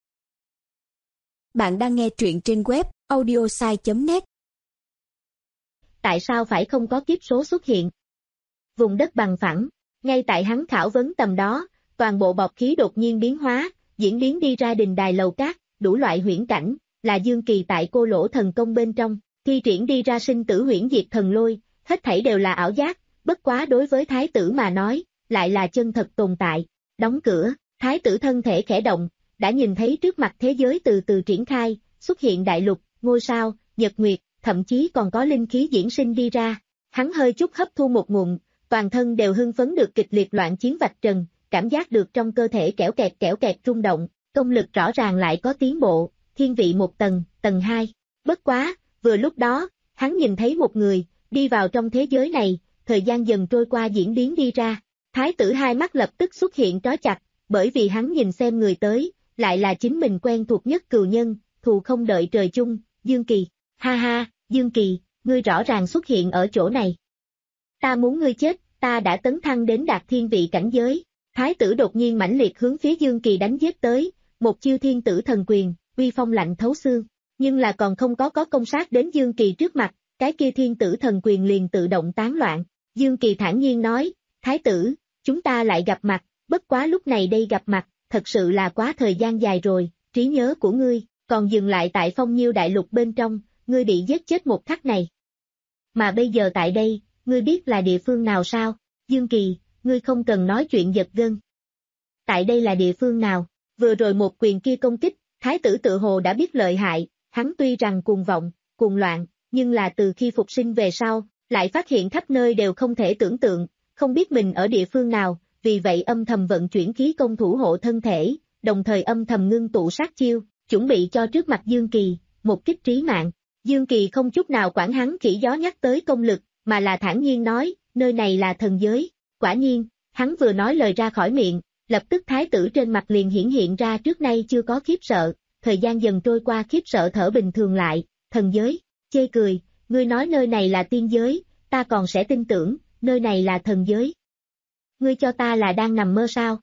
Bạn đang nghe truyện trên web audiosai chấm net. Tại sao phải không có kiếp số xuất hiện? Vùng đất bằng phẳng, ngay tại hắn khảo vấn tầm đó, toàn bộ bọc khí đột nhiên biến hóa, diễn biến đi ra đình đài lầu cát, đủ loại huyễn cảnh, là Dương Kỳ tại cô lỗ thần công bên trong, thi triển đi ra sinh tử huyễn diệt thần lôi, hết thảy đều là ảo giác, bất quá đối với thái tử mà nói, lại là chân thật tồn tại. Đóng cửa, thái tử thân thể khẽ động, đã nhìn thấy trước mặt thế giới từ từ triển khai, xuất hiện đại lục, ngôi sao, nhật nguyệt, thậm chí còn có linh khí diễn sinh đi ra. Hắn hơi chút hấp thu một ngụm, toàn thân đều hưng phấn được kịch liệt loạn chiến vạch trần, cảm giác được trong cơ thể kẽo kẹt kẽo kẹt rung động, công lực rõ ràng lại có tiến bộ, thiên vị một tầng, tầng hai. Bất quá, vừa lúc đó, hắn nhìn thấy một người, đi vào trong thế giới này, thời gian dần trôi qua diễn biến đi ra. Thái tử hai mắt lập tức xuất hiện trói chặt, bởi vì hắn nhìn xem người tới, lại là chính mình quen thuộc nhất cừu nhân, thù không đợi trời chung, Dương Kỳ. Ha ha, Dương Kỳ, ngươi rõ ràng xuất hiện ở chỗ này. Ta muốn ngươi chết, ta đã tấn thăng đến đạt thiên vị cảnh giới. Thái tử đột nhiên mãnh liệt hướng phía Dương Kỳ đánh giết tới, một chiêu thiên tử thần quyền, uy phong lạnh thấu xương. Nhưng là còn không có có công sát đến Dương Kỳ trước mặt, cái kia thiên tử thần quyền liền tự động tán loạn. Dương Kỳ thản nhiên nói, Thái tử, chúng ta lại gặp mặt, bất quá lúc này đây gặp mặt, thật sự là quá thời gian dài rồi, trí nhớ của ngươi, còn dừng lại tại Phong Nhiêu đại lục bên trong, ngươi bị giết chết một khắc này. Mà bây giờ tại đây, ngươi biết là địa phương nào sao? Dương Kỳ, ngươi không cần nói chuyện giật gân. Tại đây là địa phương nào? Vừa rồi một quyền kia công kích, Thái tử tự hồ đã biết lợi hại, hắn tuy rằng cuồng vọng, cuồng loạn, nhưng là từ khi phục sinh về sau, lại phát hiện khắp nơi đều không thể tưởng tượng, không biết mình ở địa phương nào, vì vậy âm thầm vận chuyển khí công thủ hộ thân thể, đồng thời âm thầm ngưng tụ sát chiêu, chuẩn bị cho trước mặt Dương Kỳ, một kích trí mạng. Dương Kỳ không chút nào quản hắn khỉ gió nhắc tới công lực, mà là thản nhiên nói, nơi này là thần giới. Quả nhiên, hắn vừa nói lời ra khỏi miệng, lập tức thái tử trên mặt liền hiển hiện ra trước nay chưa có khiếp sợ, thời gian dần trôi qua khiếp sợ thở bình thường lại, thần giới, chê cười, ngươi nói nơi này là tiên giới, ta còn sẽ tin tưởng, nơi này là thần giới. Ngươi cho ta là đang nằm mơ sao?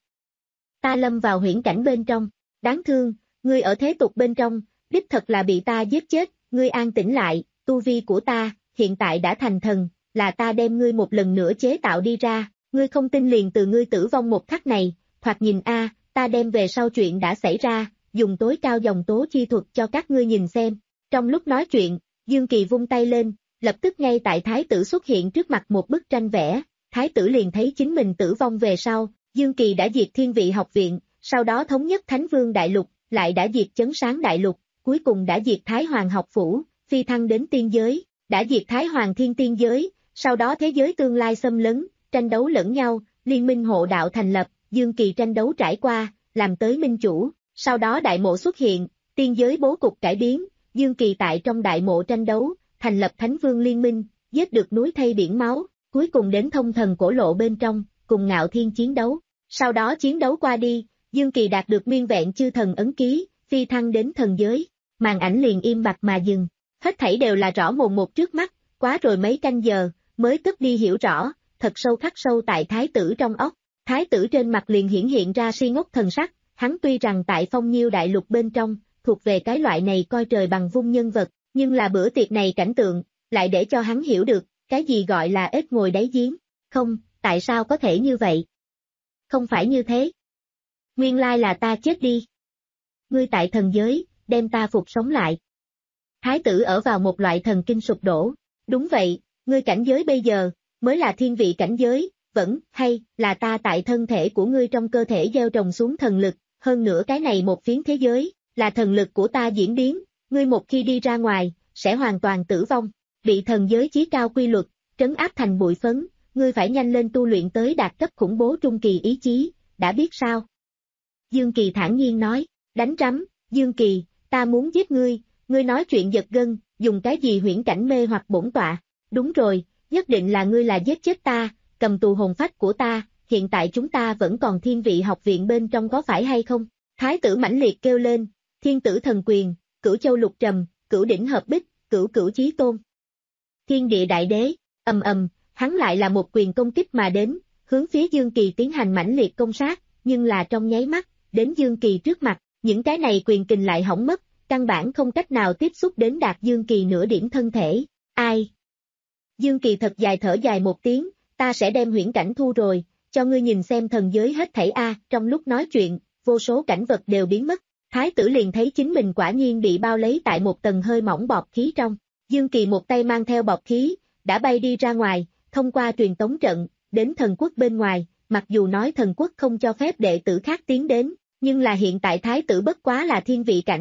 Ta lâm vào huyễn cảnh bên trong, đáng thương, ngươi ở thế tục bên trong, đích thật là bị ta giết chết, ngươi an tĩnh lại, tu vi của ta, hiện tại đã thành thần, là ta đem ngươi một lần nữa chế tạo đi ra, ngươi không tin liền từ ngươi tử vong một khắc này, thoạt nhìn a, ta đem về sau chuyện đã xảy ra, dùng tối cao dòng tố chi thuật cho các ngươi nhìn xem. Trong lúc nói chuyện, Dương Kỳ vung tay lên, lập tức ngay tại thái tử xuất hiện trước mặt một bức tranh vẽ, thái tử liền thấy chính mình tử vong về sau, Dương Kỳ đã diệt thiên vị học viện, sau đó thống nhất Thánh Vương Đại Lục, lại đã diệt Chấn Sáng Đại Lục, cuối cùng đã diệt Thái Hoàng học phủ, phi thăng đến tiên giới, đã diệt Thái Hoàng thiên tiên giới, sau đó thế giới tương lai xâm lấn, tranh đấu lẫn nhau, liên minh hộ đạo thành lập, Dương Kỳ tranh đấu trải qua, làm tới minh chủ, sau đó đại mộ xuất hiện, tiên giới bố cục cải biến, Dương Kỳ tại trong đại mộ tranh đấu, thành lập Thánh Vương liên minh, giết được núi thây biển máu, cuối cùng đến thông thần cổ lộ bên trong, cùng Ngạo Thiên chiến đấu. Sau đó chiến đấu qua đi, Dương Kỳ đạt được nguyên vẹn chư thần ấn ký, phi thăng đến thần giới, màn ảnh liền im bặt mà dừng. Hết thảy đều là rõ mồn một trước mắt, quá rồi mấy canh giờ, mới cất đi hiểu rõ, thật sâu khắc sâu tại thái tử trong óc. Thái tử trên mặt liền hiển hiện ra si ngốc thần sắc, hắn tuy rằng tại Phong Nhiêu đại lục bên trong, thuộc về cái loại này coi trời bằng vung nhân vật, nhưng là bữa tiệc này cảnh tượng, lại để cho hắn hiểu được, cái gì gọi là ếch ngồi đáy giếng. Không, tại sao có thể như vậy? Không phải như thế. Nguyên lai là ta chết đi. Ngươi tại thần giới, đem ta phục sống lại. Thái tử ở vào một loại thần kinh sụp đổ. Đúng vậy, ngươi cảnh giới bây giờ, mới là thiên vị cảnh giới, vẫn, hay, là ta tại thân thể của ngươi trong cơ thể gieo trồng xuống thần lực, hơn nữa cái này một phiến thế giới, là thần lực của ta diễn biến, ngươi một khi đi ra ngoài, sẽ hoàn toàn tử vong, bị thần giới chí cao quy luật, trấn áp thành bụi phấn, ngươi phải nhanh lên tu luyện tới đạt cấp khủng bố trung kỳ ý chí, đã biết sao? Dương Kỳ thản nhiên nói, đánh rắm, Dương Kỳ, ta muốn giết ngươi, ngươi nói chuyện giật gân, dùng cái gì huyễn cảnh mê hoặc bổn tọa, đúng rồi, nhất định là ngươi là giết chết ta, cầm tù hồn phách của ta, hiện tại chúng ta vẫn còn thiên vị học viện bên trong có phải hay không? Thái tử mãnh liệt kêu lên, thiên tử thần quyền, cửu châu lục trầm, cửu đỉnh hợp bích, cửu cửu chí tôn. Thiên địa đại đế, ầm ầm, hắn lại là một quyền công kích mà đến, hướng phía Dương Kỳ tiến hành mãnh liệt công sát, nhưng là trong nháy mắt, đến Dương Kỳ trước mặt, những cái này quyền kình lại hỏng mất, căn bản không cách nào tiếp xúc đến đạt Dương Kỳ nửa điểm thân thể. Ai? Dương Kỳ thật dài thở dài một tiếng, ta sẽ đem huyễn cảnh thu rồi, cho ngươi nhìn xem thần giới hết thảy a. Trong lúc nói chuyện, vô số cảnh vật đều biến mất, thái tử liền thấy chính mình quả nhiên bị bao lấy tại một tầng hơi mỏng bọt khí trong. Dương Kỳ một tay mang theo bọt khí, đã bay đi ra ngoài, thông qua truyền tống trận, đến thần quốc bên ngoài, mặc dù nói thần quốc không cho phép đệ tử khác tiến đến, nhưng là hiện tại thái tử bất quá là thiên vị cảnh,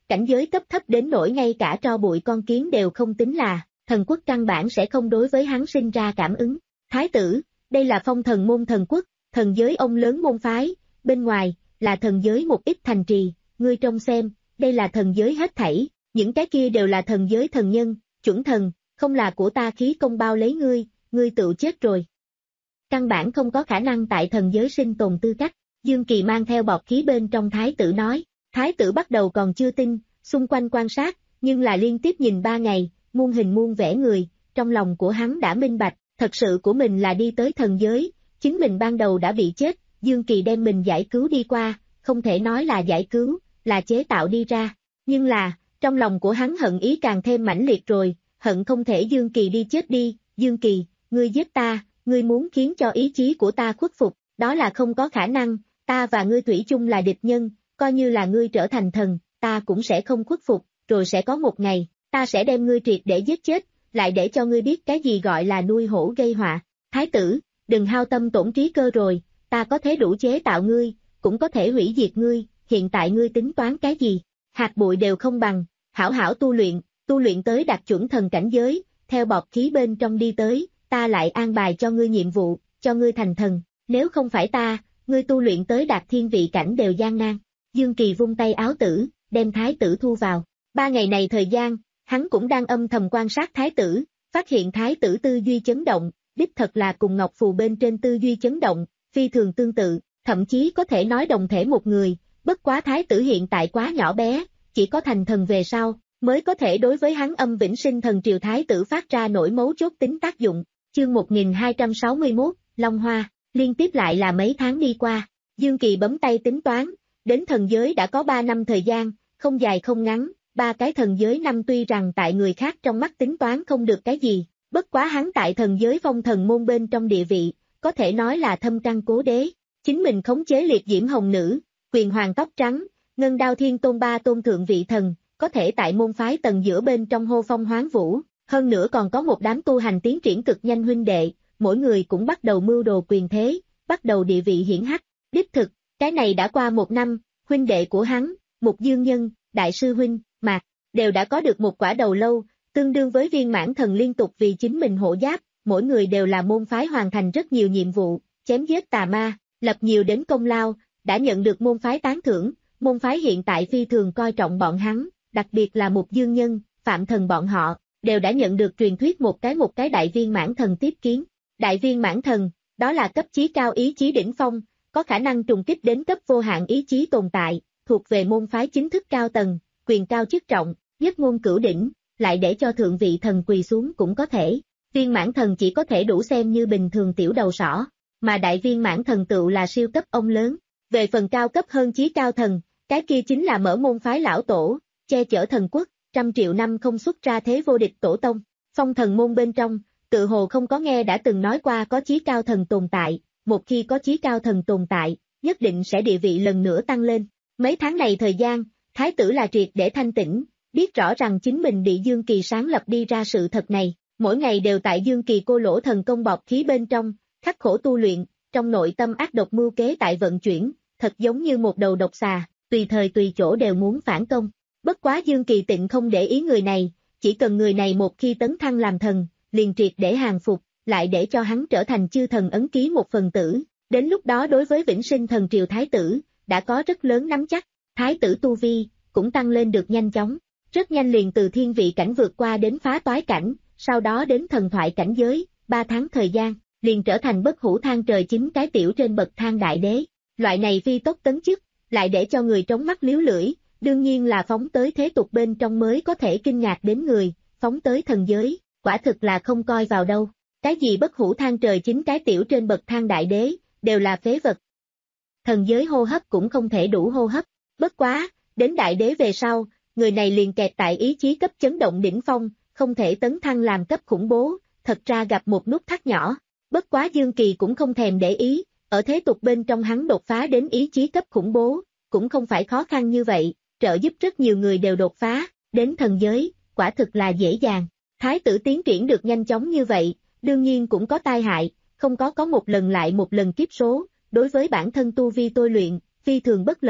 cảnh giới cấp thấp đến nỗi ngay cả tro bụi con kiến đều không tính là, thần quốc căn bản sẽ không đối với hắn sinh ra cảm ứng. Thái tử, đây là phong thần môn thần quốc, thần giới ông lớn môn phái, bên ngoài, là thần giới một ít thành trì, ngươi trông xem, đây là thần giới hết thảy, những cái kia đều là thần giới thần nhân, chuẩn thần, không là của ta khí công bao lấy ngươi, ngươi tự chết rồi. Căn bản không có khả năng tại thần giới sinh tồn tư cách, Dương Kỳ mang theo bọt khí bên trong thái tử nói, thái tử bắt đầu còn chưa tin, xung quanh quan sát, nhưng là liên tiếp nhìn ba ngày, muôn hình muôn vẻ người, trong lòng của hắn đã minh bạch, thật sự của mình là đi tới thần giới, chính mình ban đầu đã bị chết, Dương Kỳ đem mình giải cứu đi qua, không thể nói là giải cứu, là chế tạo đi ra, nhưng là, trong lòng của hắn hận ý càng thêm mãnh liệt rồi, hận không thể Dương Kỳ đi chết đi, Dương Kỳ, ngươi giết ta, ngươi muốn khiến cho ý chí của ta khuất phục, đó là không có khả năng, ta và ngươi thủy chung là địch nhân, coi như là ngươi trở thành thần, ta cũng sẽ không khuất phục, rồi sẽ có một ngày, ta sẽ đem ngươi triệt để giết chết, lại để cho ngươi biết cái gì gọi là nuôi hổ gây họa. Thái tử, đừng hao tâm tổn trí cơ rồi, ta có thể đủ chế tạo ngươi, cũng có thể hủy diệt ngươi, hiện tại ngươi tính toán cái gì? Hạt bụi đều không bằng, hảo hảo tu luyện, tu luyện tới đạt chuẩn thần cảnh giới, theo bọt khí bên trong đi tới, ta lại an bài cho ngươi nhiệm vụ, cho ngươi thành thần, nếu không phải ta, ngươi tu luyện tới đạt thiên vị cảnh đều gian nan. Dương Kỳ vung tay áo tử, đem thái tử thu vào. Ba ngày này thời gian, hắn cũng đang âm thầm quan sát thái tử, phát hiện thái tử tư duy chấn động, đích thật là cùng Ngọc Phù bên trên tư duy chấn động, phi thường tương tự, thậm chí có thể nói đồng thể một người, bất quá thái tử hiện tại quá nhỏ bé, chỉ có thành thần về sau, mới có thể đối với hắn âm vĩnh sinh thần triều thái tử phát ra nổi mấu chốt tính tác dụng. Chương một nghìn hai trăm sáu mươi mốt, Long Hoa, liên tiếp lại là mấy tháng đi qua, Dương Kỳ bấm tay tính toán, đến thần giới đã có ba năm thời gian, không dài không ngắn, ba cái thần giới năm tuy rằng tại người khác trong mắt tính toán không được cái gì, bất quá hắn tại thần giới phong thần môn bên trong địa vị, có thể nói là thâm căn cố đế, chính mình khống chế liệt diễm hồng nữ, quyền hoàng tóc trắng, ngân đao thiên tôn ba tôn thượng vị thần, có thể tại môn phái tầng giữa bên trong hô phong hoán vũ, hơn nữa còn có một đám tu hành tiến triển cực nhanh huynh đệ, mỗi người cũng bắt đầu mưu đồ quyền thế, bắt đầu địa vị hiển hách, đích thực, cái này đã qua một năm, huynh đệ của hắn, Mục Dương Nhân, Đại sư huynh, Mạc, đều đã có được một quả đầu lâu, tương đương với viên mãn thần liên tục vì chính mình hộ giáp, mỗi người đều là môn phái hoàn thành rất nhiều nhiệm vụ, chém giết tà ma, lập nhiều đến công lao, đã nhận được môn phái tán thưởng, môn phái hiện tại phi thường coi trọng bọn hắn, đặc biệt là Mục Dương Nhân, Phạm Thần bọn họ, đều đã nhận được truyền thuyết một cái một cái đại viên mãn thần tiếp kiến. Đại viên mãn thần, đó là cấp chí cao ý chí đỉnh phong, có khả năng trùng kích đến cấp vô hạn ý chí tồn tại, thuộc về môn phái chính thức cao tầng, quyền cao chức trọng, nhất ngôn cửu đỉnh, lại để cho thượng vị thần quỳ xuống cũng có thể. Viên mãn thần chỉ có thể đủ xem như bình thường tiểu đầu sỏ, mà đại viên mãn thần tựu là siêu cấp ông lớn. Về phần cao cấp hơn chí cao thần, cái kia chính là mở môn phái lão tổ, che chở thần quốc, trăm triệu năm không xuất ra thế vô địch tổ tông. Phong thần môn bên trong, tự hồ không có nghe đã từng nói qua có chí cao thần tồn tại, một khi có chí cao thần tồn tại, nhất định sẽ địa vị lần nữa tăng lên. Mấy tháng này thời gian, thái tử là triệt để thanh tĩnh, biết rõ rằng chính mình bị Dương Kỳ sáng lập đi ra sự thật này, mỗi ngày đều tại Dương Kỳ cô lỗ thần công bọt khí bên trong, khắc khổ tu luyện, trong nội tâm ác độc mưu kế tại vận chuyển, thật giống như một đầu độc xà, tùy thời tùy chỗ đều muốn phản công. Bất quá Dương Kỳ tịnh không để ý người này, chỉ cần người này một khi tấn thăng làm thần, liền triệt để hàng phục, lại để cho hắn trở thành chư thần ấn ký một phần tử, đến lúc đó đối với vĩnh sinh thần triều thái tử, đã có rất lớn nắm chắc, thái tử tu vi, cũng tăng lên được nhanh chóng, rất nhanh liền từ thiên vị cảnh vượt qua đến phá toái cảnh, sau đó đến thần thoại cảnh giới, ba tháng thời gian, liền trở thành bất hủ thang trời chín cái tiểu trên bậc thang đại đế, loại này phi tốc tấn chức, lại để cho người trống mắt liếu lưỡi, đương nhiên là phóng tới thế tục bên trong mới có thể kinh ngạc đến người, phóng tới thần giới, quả thực là không coi vào đâu, cái gì bất hủ thang trời chín cái tiểu trên bậc thang đại đế, đều là phế vật. Thần giới hô hấp cũng không thể đủ hô hấp, bất quá, đến đại đế về sau, người này liền kẹt tại ý chí cấp chấn động đỉnh phong, không thể tấn thăng làm cấp khủng bố, thật ra gặp một nút thắt nhỏ, bất quá Dương Kỳ cũng không thèm để ý, ở thế tục bên trong hắn đột phá đến ý chí cấp khủng bố, cũng không phải khó khăn như vậy, trợ giúp rất nhiều người đều đột phá, đến thần giới, quả thực là dễ dàng. Thái tử tiến triển được nhanh chóng như vậy, đương nhiên cũng có tai hại, không có có một lần lại một lần kiếp số, đối với bản thân tu vi tôi luyện, phi thường bất lợi,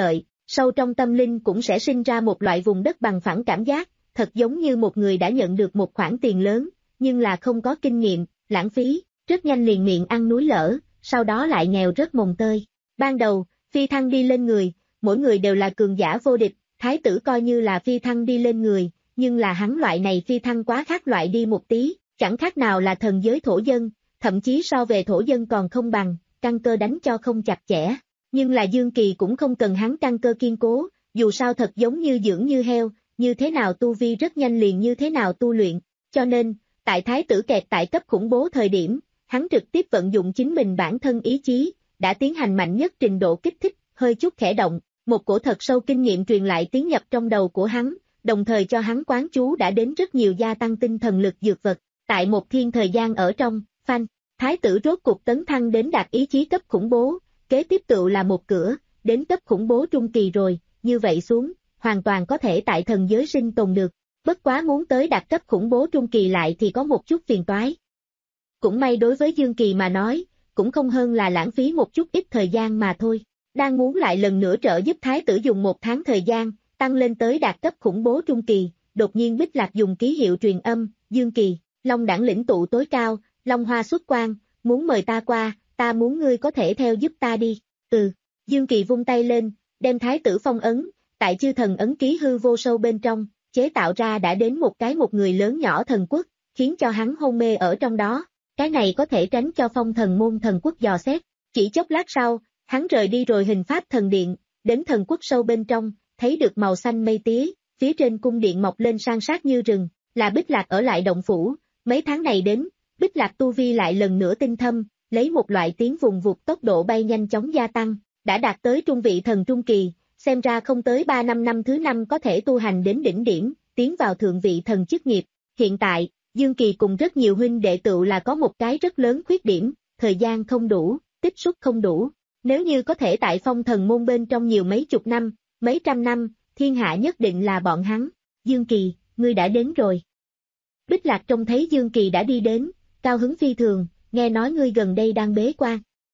sâu trong tâm linh cũng sẽ sinh ra một loại vùng đất bằng phẳng cảm giác, thật giống như một người đã nhận được một khoản tiền lớn, nhưng là không có kinh nghiệm, lãng phí, rất nhanh liền miệng ăn núi lở, sau đó lại nghèo rất mồng tơi. Ban đầu, phi thăng đi lên người, mỗi người đều là cường giả vô địch, thái tử coi như là phi thăng đi lên người, nhưng là hắn loại này phi thăng quá khác loại đi một tí, chẳng khác nào là thần giới thổ dân, thậm chí so về thổ dân còn không bằng, căn cơ đánh cho không chặt chẽ. Nhưng là Dương Kỳ cũng không cần hắn căn cơ kiên cố, dù sao thật giống như dưỡng như heo, như thế nào tu vi rất nhanh liền như thế nào tu luyện, cho nên, tại thái tử kẹt tại cấp khủng bố thời điểm, hắn trực tiếp vận dụng chính mình bản thân ý chí, đã tiến hành mạnh nhất trình độ kích thích, hơi chút khẽ động, một cổ thật sâu kinh nghiệm truyền lại tiến nhập trong đầu của hắn, đồng thời cho hắn quán chú đã đến rất nhiều gia tăng tinh thần lực dược vật, tại một thiên thời gian ở trong, phanh, thái tử rốt cục tấn thăng đến đạt ý chí cấp khủng bố, kế tiếp tựu là một cửa, đến cấp khủng bố trung kỳ rồi, như vậy xuống, hoàn toàn có thể tại thần giới sinh tồn được, bất quá muốn tới đạt cấp khủng bố trung kỳ lại thì có một chút phiền toái. Cũng may đối với Dương Kỳ mà nói, cũng không hơn là lãng phí một chút ít thời gian mà thôi, đang muốn lại lần nữa trợ giúp thái tử dùng một tháng thời gian, tăng lên tới đạt cấp khủng bố trung kỳ, đột nhiên Bích Lạc dùng ký hiệu truyền âm, Dương Kỳ, Long đẳng lĩnh tụ tối cao, Long Hoa xuất quang, muốn mời ta qua, ta muốn ngươi có thể theo giúp ta đi, ừ, Dương Kỳ vung tay lên, đem thái tử phong ấn, tại chư thần ấn ký hư vô sâu bên trong, chế tạo ra đã đến một cái một người lớn nhỏ thần quốc, khiến cho hắn hôn mê ở trong đó, cái này có thể tránh cho phong thần môn thần quốc dò xét, chỉ chốc lát sau, hắn rời đi rồi hình pháp thần điện, đến thần quốc sâu bên trong, thấy được màu xanh mây tía, phía trên cung điện mọc lên san sát như rừng, là Bích Lạc ở lại động phủ, mấy tháng này đến, Bích Lạc tu vi lại lần nữa tinh thâm, lấy một loại tiếng vùng vụt tốc độ bay nhanh chóng gia tăng, đã đạt tới trung vị thần trung kỳ, xem ra không tới ba năm năm thứ năm có thể tu hành đến đỉnh điểm, tiến vào thượng vị thần chức nghiệp. Hiện tại, Dương Kỳ cùng rất nhiều huynh đệ tựu là có một cái rất lớn khuyết điểm, thời gian không đủ, tích xúc không đủ. Nếu như có thể tại phong thần môn bên trong nhiều mấy chục năm, mấy trăm năm, thiên hạ nhất định là bọn hắn. Dương Kỳ, ngươi đã đến rồi. Bích Lạc trông thấy Dương Kỳ đã đi đến, cao hứng phi thường, nghe nói ngươi gần đây đang bế quan.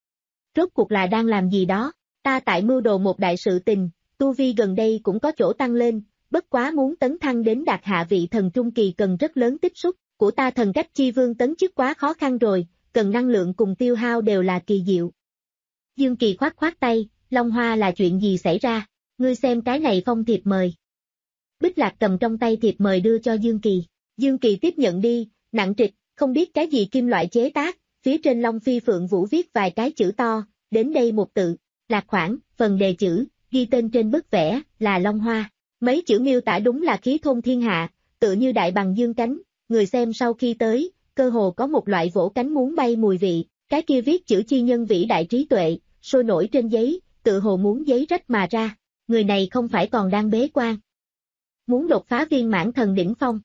Rốt cuộc là đang làm gì đó, ta tại mưu đồ một đại sự tình, tu vi gần đây cũng có chỗ tăng lên, bất quá muốn tấn thăng đến đạt hạ vị thần trung kỳ cần rất lớn tích xúc, của ta thần cách chi vương tấn chức quá khó khăn rồi, cần năng lượng cùng tiêu hao đều là kỳ diệu. Dương Kỳ khoát khoát tay, Long Hoa là chuyện gì xảy ra, ngươi xem cái này phong thiệp mời. Bích Lạc cầm trong tay thiệp mời đưa cho Dương Kỳ, Dương Kỳ tiếp nhận đi, nặng trịch, không biết cái gì kim loại chế tác, phía trên Long Phi Phượng Vũ viết vài cái chữ to, đến đây một tự, lạc khoảng, phần đề chữ, ghi tên trên bức vẽ, là Long Hoa. Mấy chữ miêu tả đúng là khí thôn thiên hạ, tựa như đại bằng dương cánh, người xem sau khi tới, cơ hồ có một loại vỗ cánh muốn bay mùi vị, cái kia viết chữ chi nhân vĩ đại trí tuệ, sôi nổi trên giấy, tựa hồ muốn giấy rách mà ra, người này không phải còn đang bế quan. Muốn đột phá viên mãn thần đỉnh phong.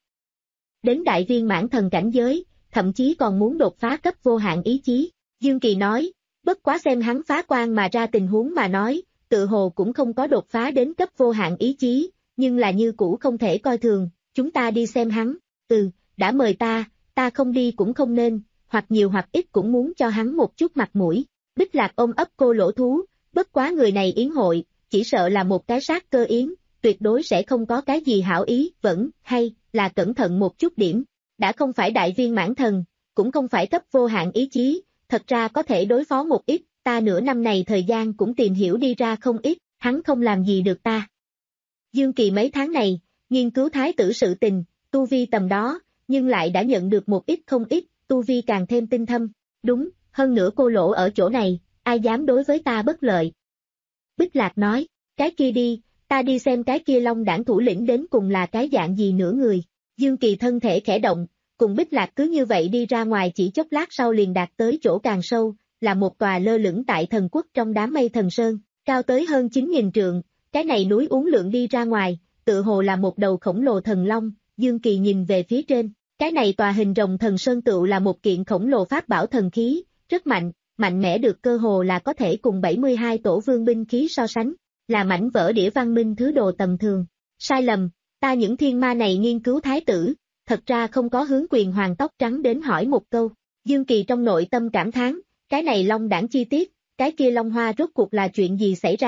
Đến đại viên mãn thần cảnh giới, thậm chí còn muốn đột phá cấp vô hạn ý chí, Dương Kỳ nói, bất quá xem hắn phá quan mà ra tình huống mà nói, tự hồ cũng không có đột phá đến cấp vô hạn ý chí, nhưng là như cũ không thể coi thường, chúng ta đi xem hắn, ừ, đã mời ta, ta không đi cũng không nên, hoặc nhiều hoặc ít cũng muốn cho hắn một chút mặt mũi. Bích Lạc ôm ấp cô lỗ thú, bất quá người này yến hội, chỉ sợ là một cái sát cơ yến, tuyệt đối sẽ không có cái gì hảo ý, vẫn, hay, là cẩn thận một chút điểm, đã không phải đại viên mãn thần, cũng không phải cấp vô hạn ý chí, thật ra có thể đối phó một ít, ta nửa năm này thời gian cũng tìm hiểu đi ra không ít, hắn không làm gì được ta. Dương Kỳ mấy tháng này, nghiên cứu thái tử sự tình, tu vi tầm đó, nhưng lại đã nhận được một ít không ít, tu vi càng thêm tinh thâm, đúng, hơn nữa cô lỗ ở chỗ này, ai dám đối với ta bất lợi. Bích Lạc nói, cái kia đi, ta đi xem cái kia Long đảng thủ lĩnh đến cùng là cái dạng gì nữa người. Dương Kỳ thân thể khẽ động, cùng Bích Lạc cứ như vậy đi ra ngoài chỉ chốc lát sau liền đạt tới chỗ càng sâu, là một tòa lơ lửng tại thần quốc trong đám mây thần sơn, cao tới hơn chín nghìn trượng, cái này núi uốn lượn đi ra ngoài, tự hồ là một đầu khổng lồ thần long, Dương Kỳ nhìn về phía trên, cái này tòa hình rồng thần sơn tựu là một kiện khổng lồ pháp bảo thần khí, rất mạnh, mạnh mẽ được cơ hồ là có thể cùng bảy mươi hai tổ vương binh khí so sánh, là mảnh vỡ đĩa văn minh thứ đồ tầm thường. Sai lầm, ta những thiên ma này nghiên cứu thái tử, thật ra không có hướng quyền hoàng tóc trắng đến hỏi một câu. Dương Kỳ trong nội tâm cảm thán, cái này Long đảng chi tiết, cái kia Long Hoa rốt cuộc là chuyện gì xảy ra,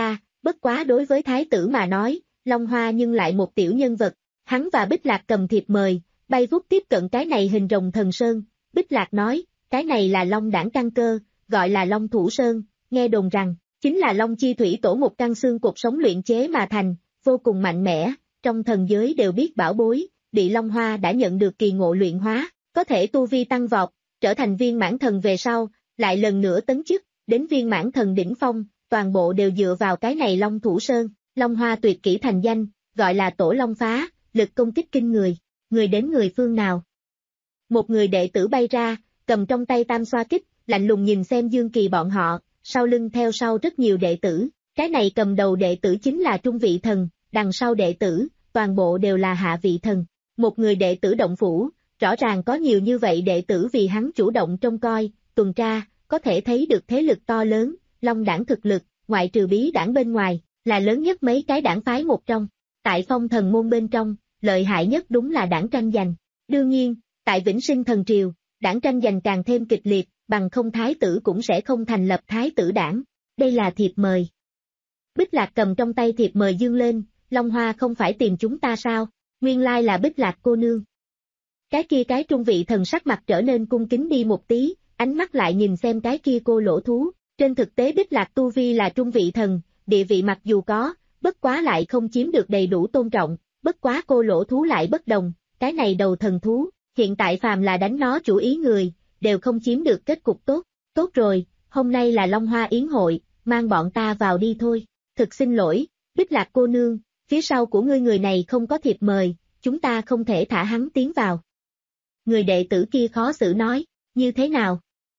bất quá đối với thái tử mà nói, Long Hoa nhưng lại một tiểu nhân vật, hắn và Bích Lạc cầm thiệp mời, bay vút tiếp cận cái này hình rồng thần sơn, Bích Lạc nói, cái này là Long đảng căn cơ, gọi là Long Thủ Sơn, nghe đồn rằng, chính là Long Chi Thủy Tổ một căn xương cột sống luyện chế mà thành, vô cùng mạnh mẽ, trong thần giới đều biết bảo bối, bị Long Hoa đã nhận được kỳ ngộ luyện hóa, có thể tu vi tăng vọt, trở thành viên mãn thần về sau, lại lần nữa tấn chức, đến viên mãn thần đỉnh phong, toàn bộ đều dựa vào cái này Long Thủ Sơn, Long Hoa tuyệt kỹ thành danh, gọi là Tổ Long Phá, lực công kích kinh người, người đến người phương nào. Một người đệ tử bay ra, cầm trong tay tam xoa kích, lạnh lùng nhìn xem Dương Kỳ bọn họ, sau lưng theo sau rất nhiều đệ tử, cái này cầm đầu đệ tử chính là trung vị thần, đằng sau đệ tử, toàn bộ đều là hạ vị thần. Một người đệ tử động phủ, rõ ràng có nhiều như vậy đệ tử vì hắn chủ động trông coi, tuần tra, có thể thấy được thế lực to lớn, Long đảng thực lực, ngoại trừ bí đảng bên ngoài, là lớn nhất mấy cái đảng phái một trong. Tại phong thần môn bên trong, lợi hại nhất đúng là đảng tranh giành. Đương nhiên, tại Vĩnh Sinh Thần Triều, đảng tranh giành càng thêm kịch liệt, bằng không thái tử cũng sẽ không thành lập thái tử đảng. Đây là thiệp mời. Bích Lạc cầm trong tay thiệp mời dương lên, Long Hoa không phải tìm chúng ta sao, nguyên lai là Bích Lạc cô nương. Cái kia cái trung vị thần sắc mặt trở nên cung kính đi một tí, ánh mắt lại nhìn xem cái kia cô lỗ thú, trên thực tế Bích Lạc tu vi là trung vị thần, địa vị mặc dù có, bất quá lại không chiếm được đầy đủ tôn trọng, bất quá cô lỗ thú lại bất đồng, cái này đầu thần thú, hiện tại phàm là đánh nó chủ ý người, đều không chiếm được kết cục tốt, tốt rồi, hôm nay là Long Hoa yến hội, mang bọn ta vào đi thôi, thực xin lỗi, Bích Lạc cô nương, phía sau của ngươi người này không có thiệp mời, chúng ta không thể thả hắn tiến vào. Người đệ tử kia khó xử nói, như thế nào?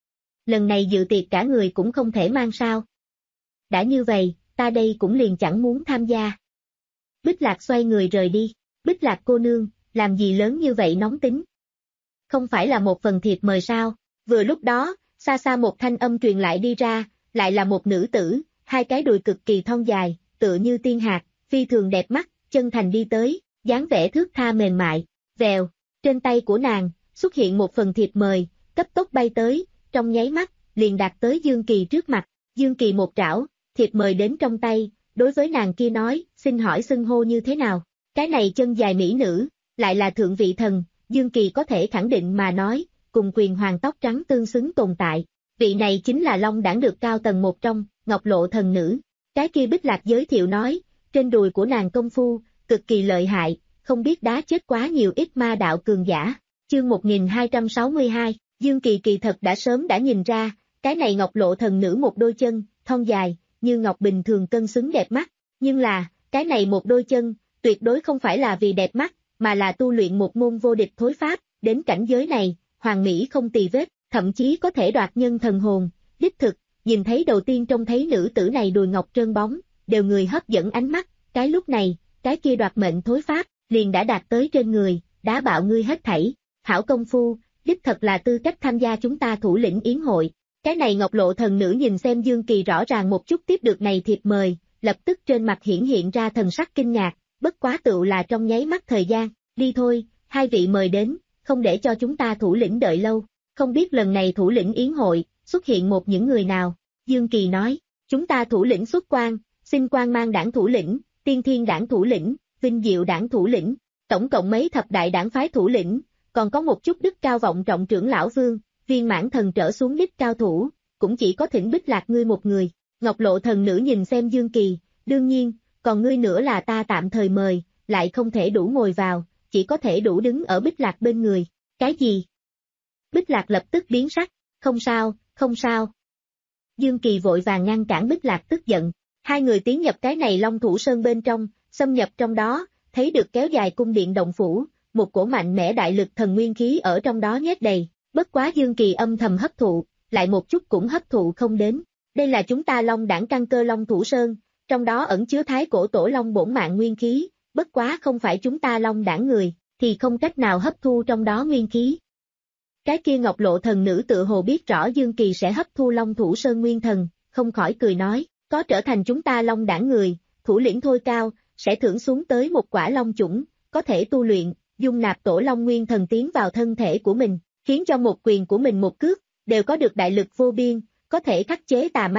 Lần này dự tiệc cả người cũng không thể mang sao? Đã như vậy, ta đây cũng liền chẳng muốn tham gia. Bích Lạc xoay người rời đi, Bích Lạc cô nương, làm gì lớn như vậy nóng tính? Không phải là một phần thiệp mời sao? Vừa lúc đó, xa xa một thanh âm truyền lại đi ra, lại là một nữ tử, hai cái đùi cực kỳ thon dài, tựa như tiên hạt, phi thường đẹp mắt, chân thành đi tới, dáng vẻ thướt tha mềm mại, vèo, trên tay của nàng, xuất hiện một phần thiệp mời, cấp tốc bay tới, trong nháy mắt, liền đạt tới Dương Kỳ trước mặt, Dương Kỳ một trảo, thiệp mời đến trong tay, đối với nàng kia nói, xin hỏi xưng hô như thế nào, cái này chân dài mỹ nữ, lại là thượng vị thần, Dương Kỳ có thể khẳng định mà nói, cùng quyền hoàng tóc trắng tương xứng tồn tại, vị này chính là Long đảng được cao tầng một trong, Ngọc Lộ thần nữ, cái kia Bích Lạc giới thiệu nói, trên đùi của nàng công phu, cực kỳ lợi hại, không biết đá chết quá nhiều ít ma đạo cường giả, chương một nghìn hai trăm sáu mươi hai, Dương Kỳ kỳ thật đã sớm đã nhìn ra, cái này Ngọc Lộ thần nữ một đôi chân, thon dài, như ngọc bình thường cân xứng đẹp mắt, nhưng là, cái này một đôi chân, tuyệt đối không phải là vì đẹp mắt, mà là tu luyện một môn vô địch thối pháp, đến cảnh giới này, hoàng mỹ không tì vết, thậm chí có thể đoạt nhân thần hồn, đích thực, nhìn thấy đầu tiên trông thấy nữ tử này đùi ngọc trơn bóng, đều người hấp dẫn ánh mắt, cái lúc này, cái kia đoạt mệnh thối pháp, liền đã đạt tới trên người, đá bạo ngươi hết thảy, hảo công phu, đích thật là tư cách tham gia chúng ta thủ lĩnh yến hội. Cái này Ngọc Lộ thần nữ nhìn xem Dương Kỳ rõ ràng một chút tiếp được này thiệp mời, lập tức trên mặt hiển hiện ra thần sắc kinh ngạc, bất quá tựu là trong nháy mắt thời gian, đi thôi, hai vị mời đến, không để cho chúng ta thủ lĩnh đợi lâu, không biết lần này thủ lĩnh yến hội, xuất hiện một những người nào, Dương Kỳ nói, chúng ta thủ lĩnh xuất quan, xin quan mang đảng thủ lĩnh, tiên thiên đảng thủ lĩnh, vinh diệu đảng thủ lĩnh, tổng cộng mấy thập đại đảng phái thủ lĩnh, còn có một chút đức cao vọng trọng trưởng lão vương, viên mãn thần trở xuống đích cao thủ, cũng chỉ có thỉnh Bích Lạc ngươi một người. Ngọc Lộ thần nữ nhìn xem Dương Kỳ, đương nhiên, còn ngươi nữa là ta tạm thời mời, lại không thể đủ ngồi vào, chỉ có thể đủ đứng ở Bích Lạc bên người. Cái gì? Bích Lạc lập tức biến sắc, không sao, không sao. Dương Kỳ vội vàng ngăn cản Bích Lạc tức giận, hai người tiến nhập cái này Long Thủ Sơn bên trong, xâm nhập trong đó, thấy được kéo dài cung điện động phủ, một cổ mạnh mẽ đại lực thần nguyên khí ở trong đó nhét đầy. Bất quá Dương Kỳ âm thầm hấp thụ, lại một chút cũng hấp thụ không đến. Đây là chúng ta Long đảng căn cơ Long Thủ Sơn, trong đó ẩn chứa thái cổ tổ Long bổn mạng nguyên khí, bất quá không phải chúng ta Long đảng người, thì không cách nào hấp thu trong đó nguyên khí. Cái kia Ngọc Lộ thần nữ tự hồ biết rõ Dương Kỳ sẽ hấp thu Long Thủ Sơn nguyên thần, không khỏi cười nói, có trở thành chúng ta Long đảng người, thủ lĩnh thôi cao, sẽ thưởng xuống tới một quả Long chủng, có thể tu luyện, dung nạp tổ Long nguyên thần tiến vào thân thể của mình. Khiến cho một quyền của mình một cước, đều có được đại lực vô biên, có thể khắc chế tà ma,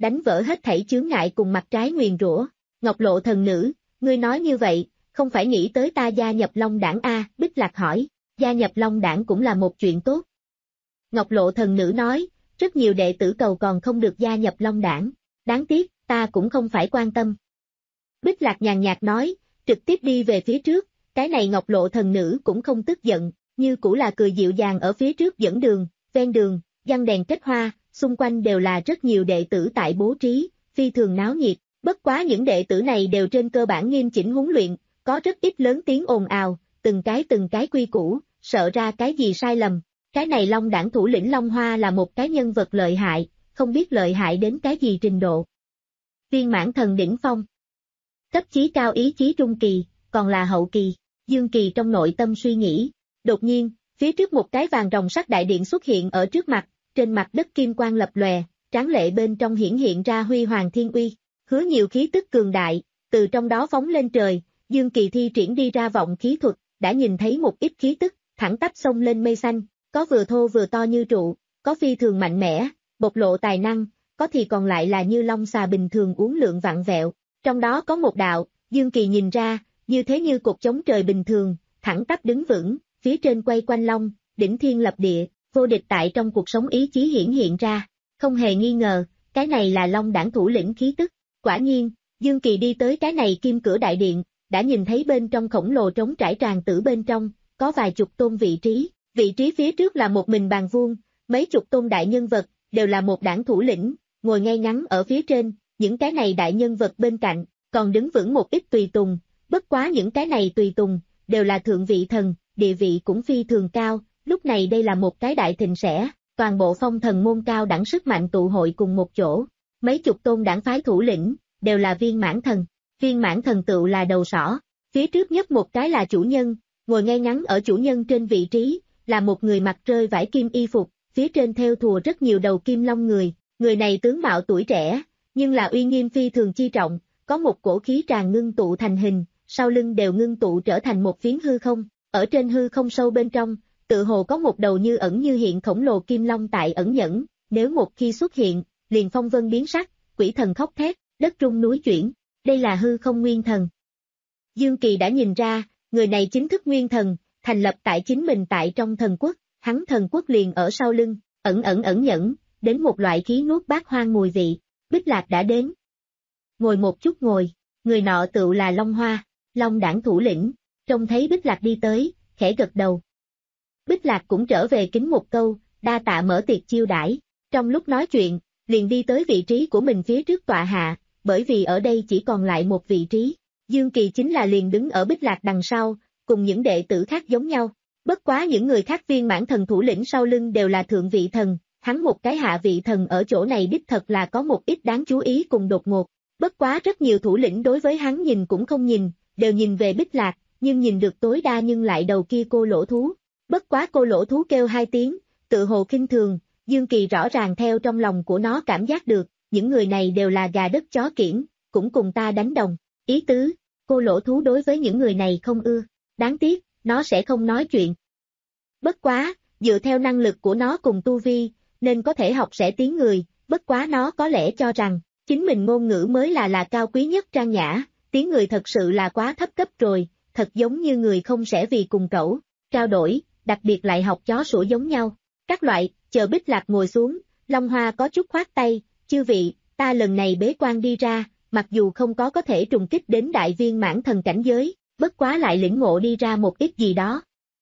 đánh vỡ hết thảy chướng ngại cùng mặt trái nguyền rủa. Ngọc Lộ thần nữ, ngươi nói như vậy, không phải nghĩ tới ta gia nhập Long Đảng a? Bích Lạc hỏi. Gia nhập Long Đảng cũng là một chuyện tốt. Ngọc Lộ thần nữ nói, rất nhiều đệ tử cầu còn không được gia nhập Long Đảng. Đáng tiếc, ta cũng không phải quan tâm. Bích Lạc nhàn nhạt nói, trực tiếp đi về phía trước, cái này Ngọc Lộ thần nữ cũng không tức giận, như cũ là cười dịu dàng ở phía trước dẫn đường, ven đường, giăng đèn kết hoa, xung quanh đều là rất nhiều đệ tử tại bố trí, phi thường náo nhiệt, bất quá những đệ tử này đều trên cơ bản nghiêm chỉnh huấn luyện, có rất ít lớn tiếng ồn ào, từng cái từng cái quy củ, sợ ra cái gì sai lầm. Cái này Long Đảng thủ lĩnh Long Hoa là một cái nhân vật lợi hại, không biết lợi hại đến cái gì trình độ. Viên mãn thần đỉnh phong. Cấp chí cao ý chí trung kỳ, còn là hậu kỳ. Dương Kỳ trong nội tâm suy nghĩ. Đột nhiên, phía trước một cái vàng rồng sắt đại điện xuất hiện ở trước mặt, trên mặt đất kim quang lập lòe, tráng lệ bên trong hiển hiện ra huy hoàng thiên uy, hứa nhiều khí tức cường đại, từ trong đó phóng lên trời. Dương Kỳ thi triển đi ra vọng khí thuật, đã nhìn thấy một ít khí tức, thẳng tắp xông lên mây xanh, có vừa thô vừa to như trụ, có phi thường mạnh mẽ, bộc lộ tài năng, có thì còn lại là như long xà bình thường uốn lượn vặn vẹo. Trong đó có một đạo, Dương Kỳ nhìn ra, như thế như cột chống trời bình thường, thẳng tắp đứng vững, phía trên quay quanh long, đỉnh thiên lập địa, vô địch tại trong cuộc sống ý chí hiển hiện ra. Không hề nghi ngờ, cái này là Long Đảng thủ lĩnh khí tức. Quả nhiên, Dương Kỳ đi tới cái này kim cửa đại điện, đã nhìn thấy bên trong khổng lồ trống trải tràng tử bên trong, có vài chục tôn vị trí, vị trí phía trước là một mình bàn vuông, mấy chục tôn đại nhân vật, đều là một đảng thủ lĩnh, ngồi ngay ngắn ở phía trên, những cái này đại nhân vật bên cạnh, còn đứng vững một ít tùy tùng, bất quá những cái này tùy tùng, đều là thượng vị thần, địa vị cũng phi thường cao, lúc này đây là một cái đại thịnh sẽ, toàn bộ phong thần môn cao đẳng sức mạnh tụ hội cùng một chỗ, mấy chục tôn đảng phái thủ lĩnh, đều là viên mãn thần, viên mãn thần tựu là đầu sỏ, phía trước nhất một cái là chủ nhân, ngồi ngay ngắn ở chủ nhân trên vị trí, là một người mặc rơi vải kim y phục, phía trên thêu thùa rất nhiều đầu kim long người, người này tướng mạo tuổi trẻ, nhưng là uy nghiêm phi thường chi trọng, có một cổ khí tràn ngưng tụ thành hình, sau lưng đều ngưng tụ trở thành một phiến hư không, ở trên hư không sâu bên trong, tự hồ có một đầu như ẩn như hiện khổng lồ kim long tại ẩn nhẫn, nếu một khi xuất hiện, liền phong vân biến sắc, quỷ thần khóc thét, đất rung núi chuyển, đây là hư không nguyên thần. Dương Kỳ đã nhìn ra, người này chính thức nguyên thần, thành lập tại chính mình tại trong thần quốc, hắn thần quốc liền ở sau lưng, ẩn ẩn ẩn nhẫn, đến một loại khí nuốt bát hoang mùi vị, Bích Lạc đã đến. Ngồi một chút ngồi, người nọ tựu là Long Hoa, Long Đảng thủ lĩnh, trông thấy Bích Lạc đi tới, khẽ gật đầu. Bích Lạc cũng trở về kính một câu, đa tạ mở tiệc chiêu đãi, trong lúc nói chuyện, liền đi tới vị trí của mình phía trước tọa hạ, bởi vì ở đây chỉ còn lại một vị trí, Dương Kỳ chính là liền đứng ở Bích Lạc đằng sau, cùng những đệ tử khác giống nhau, bất quá những người khác viên mãn thần thủ lĩnh sau lưng đều là thượng vị thần, hắn một cái hạ vị thần ở chỗ này đích thật là có một ít đáng chú ý cùng đột ngột, bất quá rất nhiều thủ lĩnh đối với hắn nhìn cũng không nhìn, đều nhìn về Bích Lạc, nhưng nhìn được tối đa nhưng lại đầu kia cô lỗ thú, bất quá cô lỗ thú kêu hai tiếng, tự hồ khinh thường, Dương Kỳ rõ ràng theo trong lòng của nó cảm giác được, những người này đều là gà đất chó kiểng, cũng cùng ta đánh đồng, ý tứ, cô lỗ thú đối với những người này không ưa, đáng tiếc, nó sẽ không nói chuyện. Bất quá, dựa theo năng lực của nó cùng tu vi, nên có thể học sẽ tiếng người, bất quá nó có lẽ cho rằng, chính mình ngôn ngữ mới là là cao quý nhất trang nhã, tiếng người thật sự là quá thấp cấp rồi, thật giống như người không sẽ vì cùng cẩu, trao đổi, đặc biệt lại học chó sủa giống nhau. Các loại, chờ Bích Lạc ngồi xuống, Long Hoa có chút khoát tay, chư vị, ta lần này bế quan đi ra, mặc dù không có có thể trùng kích đến đại viên mãn thần cảnh giới, bất quá lại lĩnh ngộ đi ra một ít gì đó.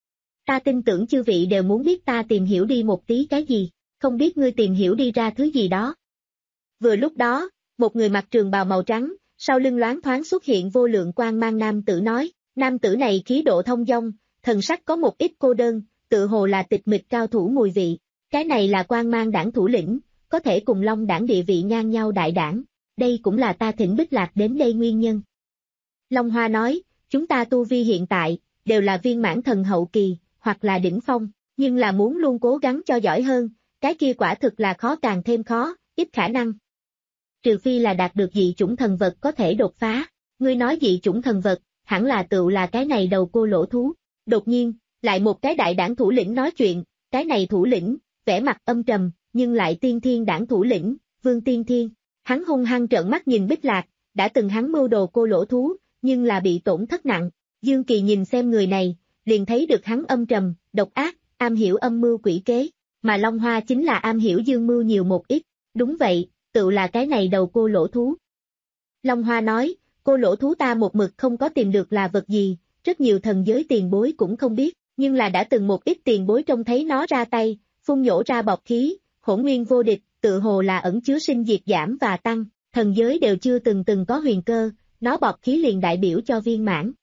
Ta tin tưởng chư vị đều muốn biết ta tìm hiểu đi một tí cái gì, không biết ngươi tìm hiểu đi ra thứ gì đó. Vừa lúc đó, một người mặc trường bào màu trắng, sau lưng loáng thoáng xuất hiện vô lượng quang mang nam tử nói, nam tử này khí độ thông dong, thần sắc có một ít cô đơn, tự hồ là tịch mịch cao thủ mùi vị, cái này là quang mang đảng thủ lĩnh, có thể cùng Long Đảng địa vị ngang nhau đại đảng, đây cũng là ta thỉnh Bích Lạc đến đây nguyên nhân. Long Hoa nói, chúng ta tu vi hiện tại, đều là viên mãn thần hậu kỳ, hoặc là đỉnh phong, nhưng là muốn luôn cố gắng cho giỏi hơn, cái kia quả thực là khó càng thêm khó, ít khả năng. Trừ phi là đạt được dị chủng thần vật có thể đột phá, ngươi nói dị chủng thần vật, hẳn là tựu là cái này đầu cô lỗ thú. Đột nhiên, lại một cái đại đảng thủ lĩnh nói chuyện, cái này thủ lĩnh, vẻ mặt âm trầm, nhưng lại tiên thiên đảng thủ lĩnh, Vương Tiên Thiên. Hắn hung hăng trợn mắt nhìn Bích Lạc, đã từng hắn mưu đồ cô lỗ thú, nhưng là bị tổn thất nặng. Dương Kỳ nhìn xem người này, liền thấy được hắn âm trầm, độc ác, am hiểu âm mưu quỷ kế, mà Long Hoa chính là am hiểu dương mưu nhiều một ít. Đúng vậy, tự là cái này đầu cô lỗ thú. Long Hoa nói, cô lỗ thú ta một mực không có tìm được là vật gì, rất nhiều thần giới tiền bối cũng không biết, nhưng là đã từng một ít tiền bối trông thấy nó ra tay, phun nhổ ra bọt khí, hỗn nguyên vô địch, tự hồ là ẩn chứa sinh diệt giảm và tăng, thần giới đều chưa từng từng có huyền cơ, nó bọt khí liền đại biểu cho viên mãn.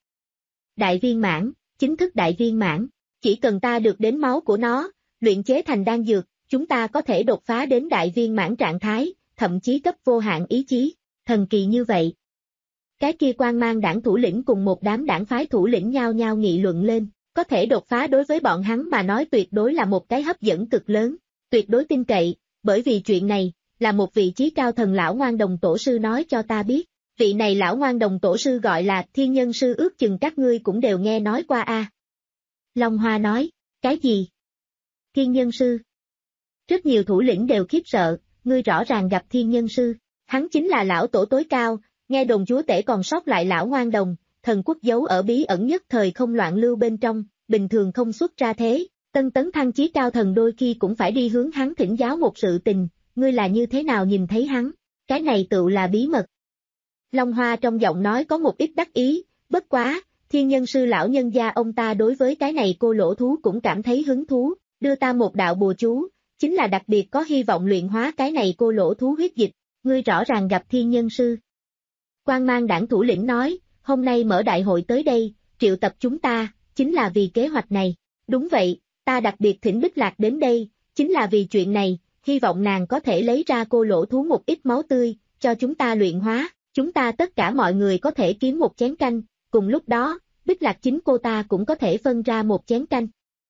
Đại viên mãn, chính thức đại viên mãn, chỉ cần ta được đến máu của nó, luyện chế thành đan dược, chúng ta có thể đột phá đến đại viên mãn trạng thái, thậm chí cấp vô hạn ý chí, thần kỳ như vậy. Cái kia Quang Mang đảng thủ lĩnh cùng một đám đảng phái thủ lĩnh nhao nhao nghị luận lên, có thể đột phá đối với bọn hắn mà nói tuyệt đối là một cái hấp dẫn cực lớn, tuyệt đối tin cậy, bởi vì chuyện này, là một vị trí cao thần lão ngoan đồng tổ sư nói cho ta biết, vị này lão ngoan đồng tổ sư gọi là Thiên Nhân Sư, ước chừng các ngươi cũng đều nghe nói qua a. À. Long Hoa nói, cái gì? Thiên Nhân Sư? Rất nhiều thủ lĩnh đều khiếp sợ, ngươi rõ ràng gặp Thiên Nhân Sư, hắn chính là lão tổ tối cao, nghe đồn chúa tể còn sót lại lão ngoan đồng, thần quốc giấu ở bí ẩn nhất thời không loạn lưu bên trong, bình thường không xuất ra thế, tân tấn thăng chí cao thần đôi khi cũng phải đi hướng hắn thỉnh giáo một sự tình, ngươi là như thế nào nhìn thấy hắn, cái này tự là bí mật. Long Hoa trong giọng nói có một ít đắc ý, bất quá, Thiên Nhân Sư lão nhân gia ông ta đối với cái này cô lỗ thú cũng cảm thấy hứng thú, đưa ta một đạo bùa chú, chính là đặc biệt có hy vọng luyện hóa cái này cô lỗ thú huyết dịch, ngươi rõ ràng gặp Thiên Nhân Sư. Quang Mang đảng thủ lĩnh nói, hôm nay mở đại hội tới đây, triệu tập chúng ta, chính là vì kế hoạch này, đúng vậy, ta đặc biệt thỉnh Bích Lạc đến đây, chính là vì chuyện này, hy vọng nàng có thể lấy ra cô lỗ thú một ít máu tươi, cho chúng ta luyện hóa, chúng ta tất cả mọi người có thể kiếm một chén canh, cùng lúc đó, Bích Lạc chính cô ta cũng có thể phân ra một chén canh.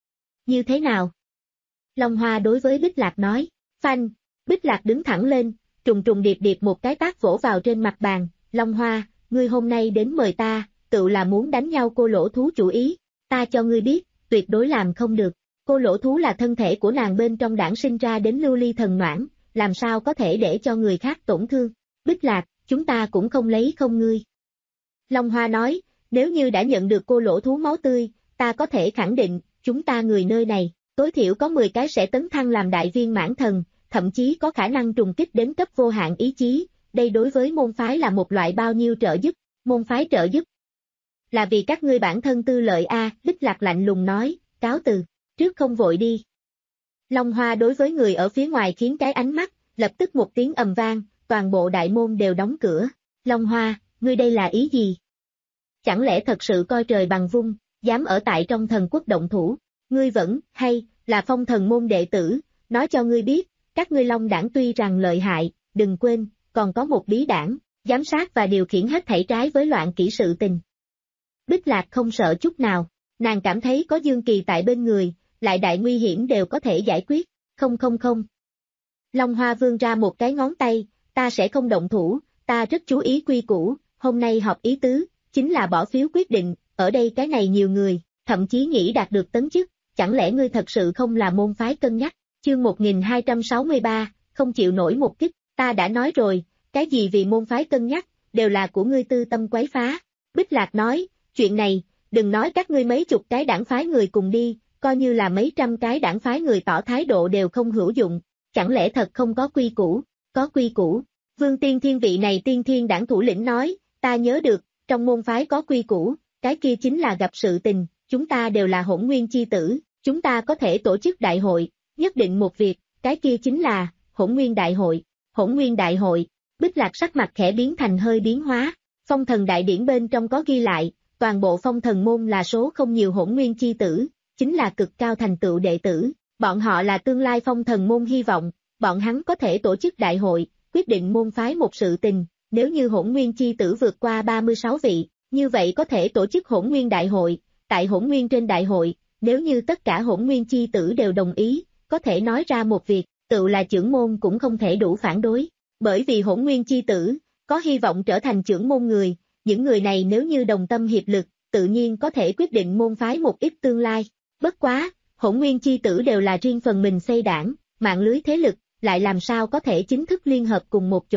Như thế nào? Long Hoa đối với Bích Lạc nói, phanh, Bích Lạc đứng thẳng lên, trùng trùng điệp điệp một cái tát vỗ vào trên mặt bàn, Long Hoa, ngươi hôm nay đến mời ta, tự là muốn đánh nhau cô lỗ thú chủ ý, ta cho ngươi biết, tuyệt đối làm không được, cô lỗ thú là thân thể của nàng bên trong đản sinh ra đến lưu ly thần noãn, làm sao có thể để cho người khác tổn thương, Bích Lạc, chúng ta cũng không lấy không ngươi. Long Hoa nói, nếu như đã nhận được cô lỗ thú máu tươi, ta có thể khẳng định, chúng ta người nơi này, tối thiểu có mười cái sẽ tấn thăng làm đại viên mãn thần, thậm chí có khả năng trùng kích đến cấp vô hạn ý chí, đây đối với môn phái là một loại bao nhiêu trợ giúp, môn phái trợ giúp. Là vì các ngươi bản thân tư lợi a, à, Bích Lạc lạnh lùng nói, cáo từ, trước không vội đi. Long Hoa đối với người ở phía ngoài khiến cái ánh mắt, lập tức một tiếng ầm vang, toàn bộ đại môn đều đóng cửa, Long Hoa, ngươi đây là ý gì? Chẳng lẽ thật sự coi trời bằng vung, dám ở tại trong thần quốc động thủ, ngươi vẫn, hay, là phong thần môn đệ tử, nói cho ngươi biết, các ngươi Long đảng tuy rằng lợi hại, đừng quên, còn có một bí đảng, giám sát và điều khiển hết thảy trái với loạn kỹ sự tình. Bích Lạc không sợ chút nào, nàng cảm thấy có Dương Kỳ tại bên người, lại đại nguy hiểm đều có thể giải quyết, không không không. Long Hoa vươn ra một cái ngón tay, ta sẽ không động thủ, ta rất chú ý quy củ, hôm nay họp ý tứ, chính là bỏ phiếu quyết định, ở đây cái này nhiều người, thậm chí nghĩ đạt được tấn chức, chẳng lẽ ngươi thật sự không là môn phái cân nhắc, chương một nghìn hai trăm sáu mươi ba, không chịu nổi một kích, ta đã nói rồi, cái gì vì môn phái cân nhắc, đều là của ngươi tư tâm quấy phá. Bích Lạc nói, chuyện này, đừng nói các ngươi mấy chục cái đảng phái người cùng đi, coi như là mấy trăm cái đảng phái người tỏ thái độ đều không hữu dụng, chẳng lẽ thật không có quy củ, có quy củ. Vương Tiên Thiên vị này tiên thiên đảng thủ lĩnh nói, ta nhớ được, trong môn phái có quy củ, cái kia chính là gặp sự tình, chúng ta đều là hỗn nguyên chi tử, chúng ta có thể tổ chức đại hội, nhất định một việc, cái kia chính là, hỗn nguyên đại hội, hỗn nguyên đại hội, Bích Lạc sắc mặt khẽ biến thành hơi biến hóa, phong thần đại điển bên trong có ghi lại, toàn bộ phong thần môn là số không nhiều hỗn nguyên chi tử, chính là cực cao thành tựu đệ tử, bọn họ là tương lai phong thần môn hy vọng, bọn hắn có thể tổ chức đại hội, quyết định môn phái một sự tình, nếu như hỗn nguyên chi tử vượt qua ba mươi sáu vị, như vậy có thể tổ chức hỗn nguyên đại hội, tại hỗn nguyên trên đại hội, nếu như tất cả hỗn nguyên chi tử đều đồng ý, có thể nói ra một việc, tự là trưởng môn cũng không thể đủ phản đối, bởi vì hỗn nguyên chi tử, có hy vọng trở thành trưởng môn người, những người này nếu như đồng tâm hiệp lực, tự nhiên có thể quyết định môn phái một ít tương lai, bất quá, hỗn nguyên chi tử đều là riêng phần mình xây đảng, mạng lưới thế lực, lại làm sao có thể chính thức liên hợp cùng một chỗ,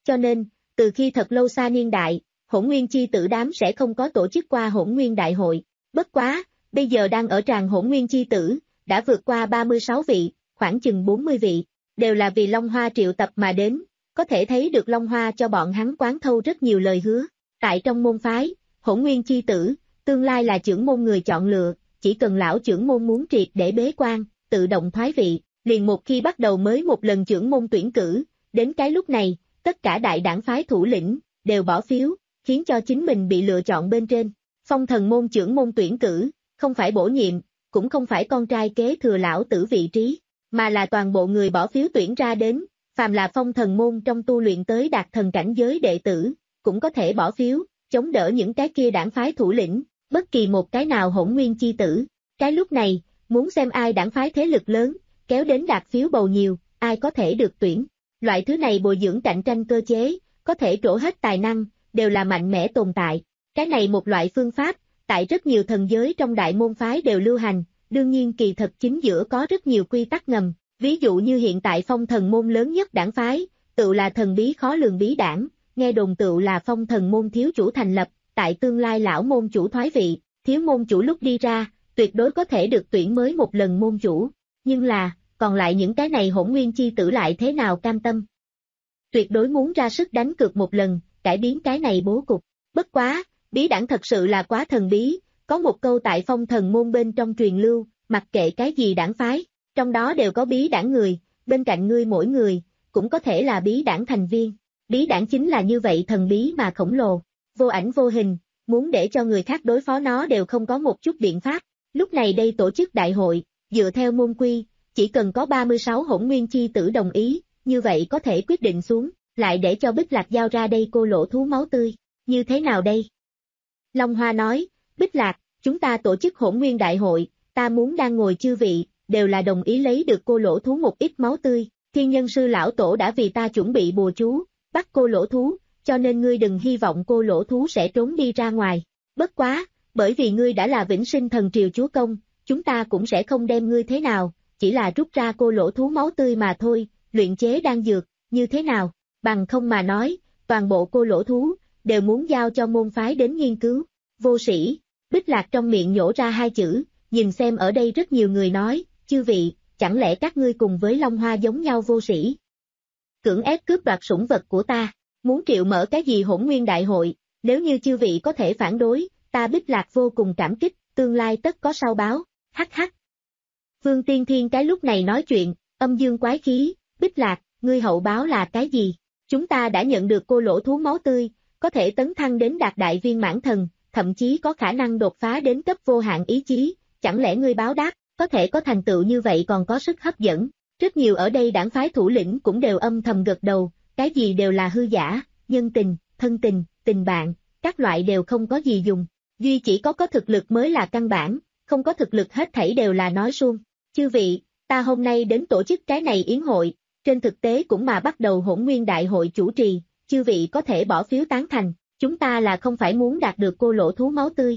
cho nên, từ khi thật lâu xa niên đại, Hỗn Nguyên Chi Tử đám sẽ không có tổ chức qua Hỗn Nguyên Đại hội. Bất quá, bây giờ đang ở tràng Hỗn Nguyên Chi Tử, đã vượt qua ba mươi sáu vị, khoảng chừng bốn mươi vị, đều là vì Long Hoa triệu tập mà đến, có thể thấy được Long Hoa cho bọn hắn quán thâu rất nhiều lời hứa. Tại trong môn phái, Hỗn Nguyên Chi Tử, tương lai là trưởng môn người chọn lựa, chỉ cần lão trưởng môn muốn triệt để bế quan, tự động thoái vị, liền một khi bắt đầu mới một lần trưởng môn tuyển cử, đến cái lúc này, tất cả đại đảng phái thủ lĩnh, đều bỏ phiếu, khiến cho chính mình bị lựa chọn bên trên. Phong Thần môn trưởng môn tuyển cử, không phải bổ nhiệm, cũng không phải con trai kế thừa lão tử vị trí, mà là toàn bộ người bỏ phiếu tuyển ra đến, phàm là Phong Thần môn trong tu luyện tới đạt thần cảnh giới đệ tử, cũng có thể bỏ phiếu, chống đỡ những cái kia đảng phái thủ lĩnh, bất kỳ một cái nào Hỗn Nguyên Chi Tử. Cái lúc này, muốn xem ai đảng phái thế lực lớn, kéo đến đạt phiếu bầu nhiều, ai có thể được tuyển. Loại thứ này bồi dưỡng cạnh tranh cơ chế, có thể trổ hết tài năng, đều là mạnh mẽ tồn tại. Cái này một loại phương pháp, tại rất nhiều thần giới trong đại môn phái đều lưu hành, đương nhiên kỳ thật chính giữa có rất nhiều quy tắc ngầm, ví dụ như hiện tại Phong Thần môn lớn nhất đảng phái, tự là thần bí khó lường bí đảng, nghe đồn tự là Phong Thần môn thiếu chủ thành lập, tại tương lai lão môn chủ thoái vị, thiếu môn chủ lúc đi ra, tuyệt đối có thể được tuyển mới một lần môn chủ, nhưng là, còn lại những cái này Hỗn Nguyên Chi Tử lại thế nào cam tâm? Tuyệt đối muốn ra sức đánh cược một lần, cải biến cái này bố cục. Bất quá, bí đảng thật sự là quá thần bí, có một câu tại Phong Thần môn bên trong truyền lưu, mặc kệ cái gì đảng phái, trong đó đều có bí đảng người, bên cạnh ngươi mỗi người, cũng có thể là bí đảng thành viên. Bí đảng chính là như vậy thần bí mà khổng lồ, vô ảnh vô hình, muốn để cho người khác đối phó nó đều không có một chút biện pháp. Lúc này đây tổ chức đại hội, dựa theo môn quy, chỉ cần có ba mươi sáu Hỗn Nguyên Chi Tử đồng ý, như vậy có thể quyết định xuống, lại để cho Bích Lạc giao ra đây cô lỗ thú máu tươi, như thế nào đây? Long Hoa nói, Bích Lạc, chúng ta tổ chức Hỗn Nguyên Đại hội, ta muốn đang ngồi chư vị, đều là đồng ý lấy được cô lỗ thú một ít máu tươi, Thiên Nhân Sư lão tổ đã vì ta chuẩn bị bùa chú, bắt cô lỗ thú, cho nên ngươi đừng hy vọng cô lỗ thú sẽ trốn đi ra ngoài. Bất quá, bởi vì ngươi đã là vĩnh sinh thần triều chúa công, chúng ta cũng sẽ không đem ngươi thế nào, chỉ là rút ra cô lỗ thú máu tươi mà thôi, luyện chế đan dược, như thế nào, bằng không mà nói, toàn bộ cô lỗ thú, đều muốn giao cho môn phái đến nghiên cứu. Vô sĩ, Bích Lạc trong miệng nhổ ra hai chữ, nhìn xem ở đây rất nhiều người nói, chư vị, chẳng lẽ các ngươi cùng với Long Hoa giống nhau vô sĩ? Cưỡng ép cướp đoạt sủng vật của ta, muốn triệu mở cái gì Hỗn Nguyên Đại hội, nếu như chư vị có thể phản đối, ta Bích Lạc vô cùng cảm kích, tương lai tất có sau báo, hắc hắc. Vương Tiên Thiên cái lúc này nói chuyện, âm dương quái khí, Bích Lạc, ngươi hậu báo là cái gì? Chúng ta đã nhận được cô lỗ thú máu tươi, có thể tấn thăng đến đạt đại viên mãn thần, thậm chí có khả năng đột phá đến cấp vô hạn ý chí, chẳng lẽ ngươi báo đáp, có thể có thành tựu như vậy còn có sức hấp dẫn. Rất nhiều ở đây đảng phái thủ lĩnh cũng đều âm thầm gật đầu, cái gì đều là hư giả, nhân tình, thân tình, tình bạn, các loại đều không có gì dùng, duy chỉ có có thực lực mới là căn bản, không có thực lực hết thảy đều là nói suông. Chư vị, ta hôm nay đến tổ chức cái này yến hội, trên thực tế cũng mà bắt đầu Hỗn Nguyên Đại hội chủ trì, chư vị có thể bỏ phiếu tán thành, chúng ta là không phải muốn đạt được cô lỗ thú máu tươi.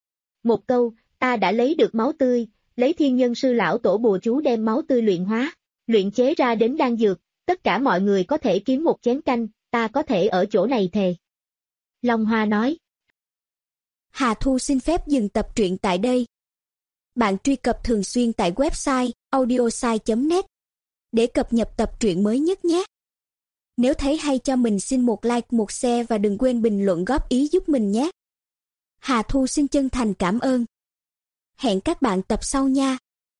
Một câu, ta đã lấy được máu tươi, lấy Thiên Nhân Sư lão tổ bùa chú đem máu tươi luyện hóa, luyện chế ra đến đan dược, tất cả mọi người có thể kiếm một chén canh, ta có thể ở chỗ này thề. Long Hoa nói. Hà Thu xin phép dừng tập truyện tại đây. Bạn truy cập thường xuyên tại website audiosai chấm net để cập nhật tập truyện mới nhất nhé. Nếu thấy hay cho mình xin một like, một share và đừng quên bình luận góp ý giúp mình nhé. Hà Thu xin chân thành cảm ơn. Hẹn các bạn tập sau nha.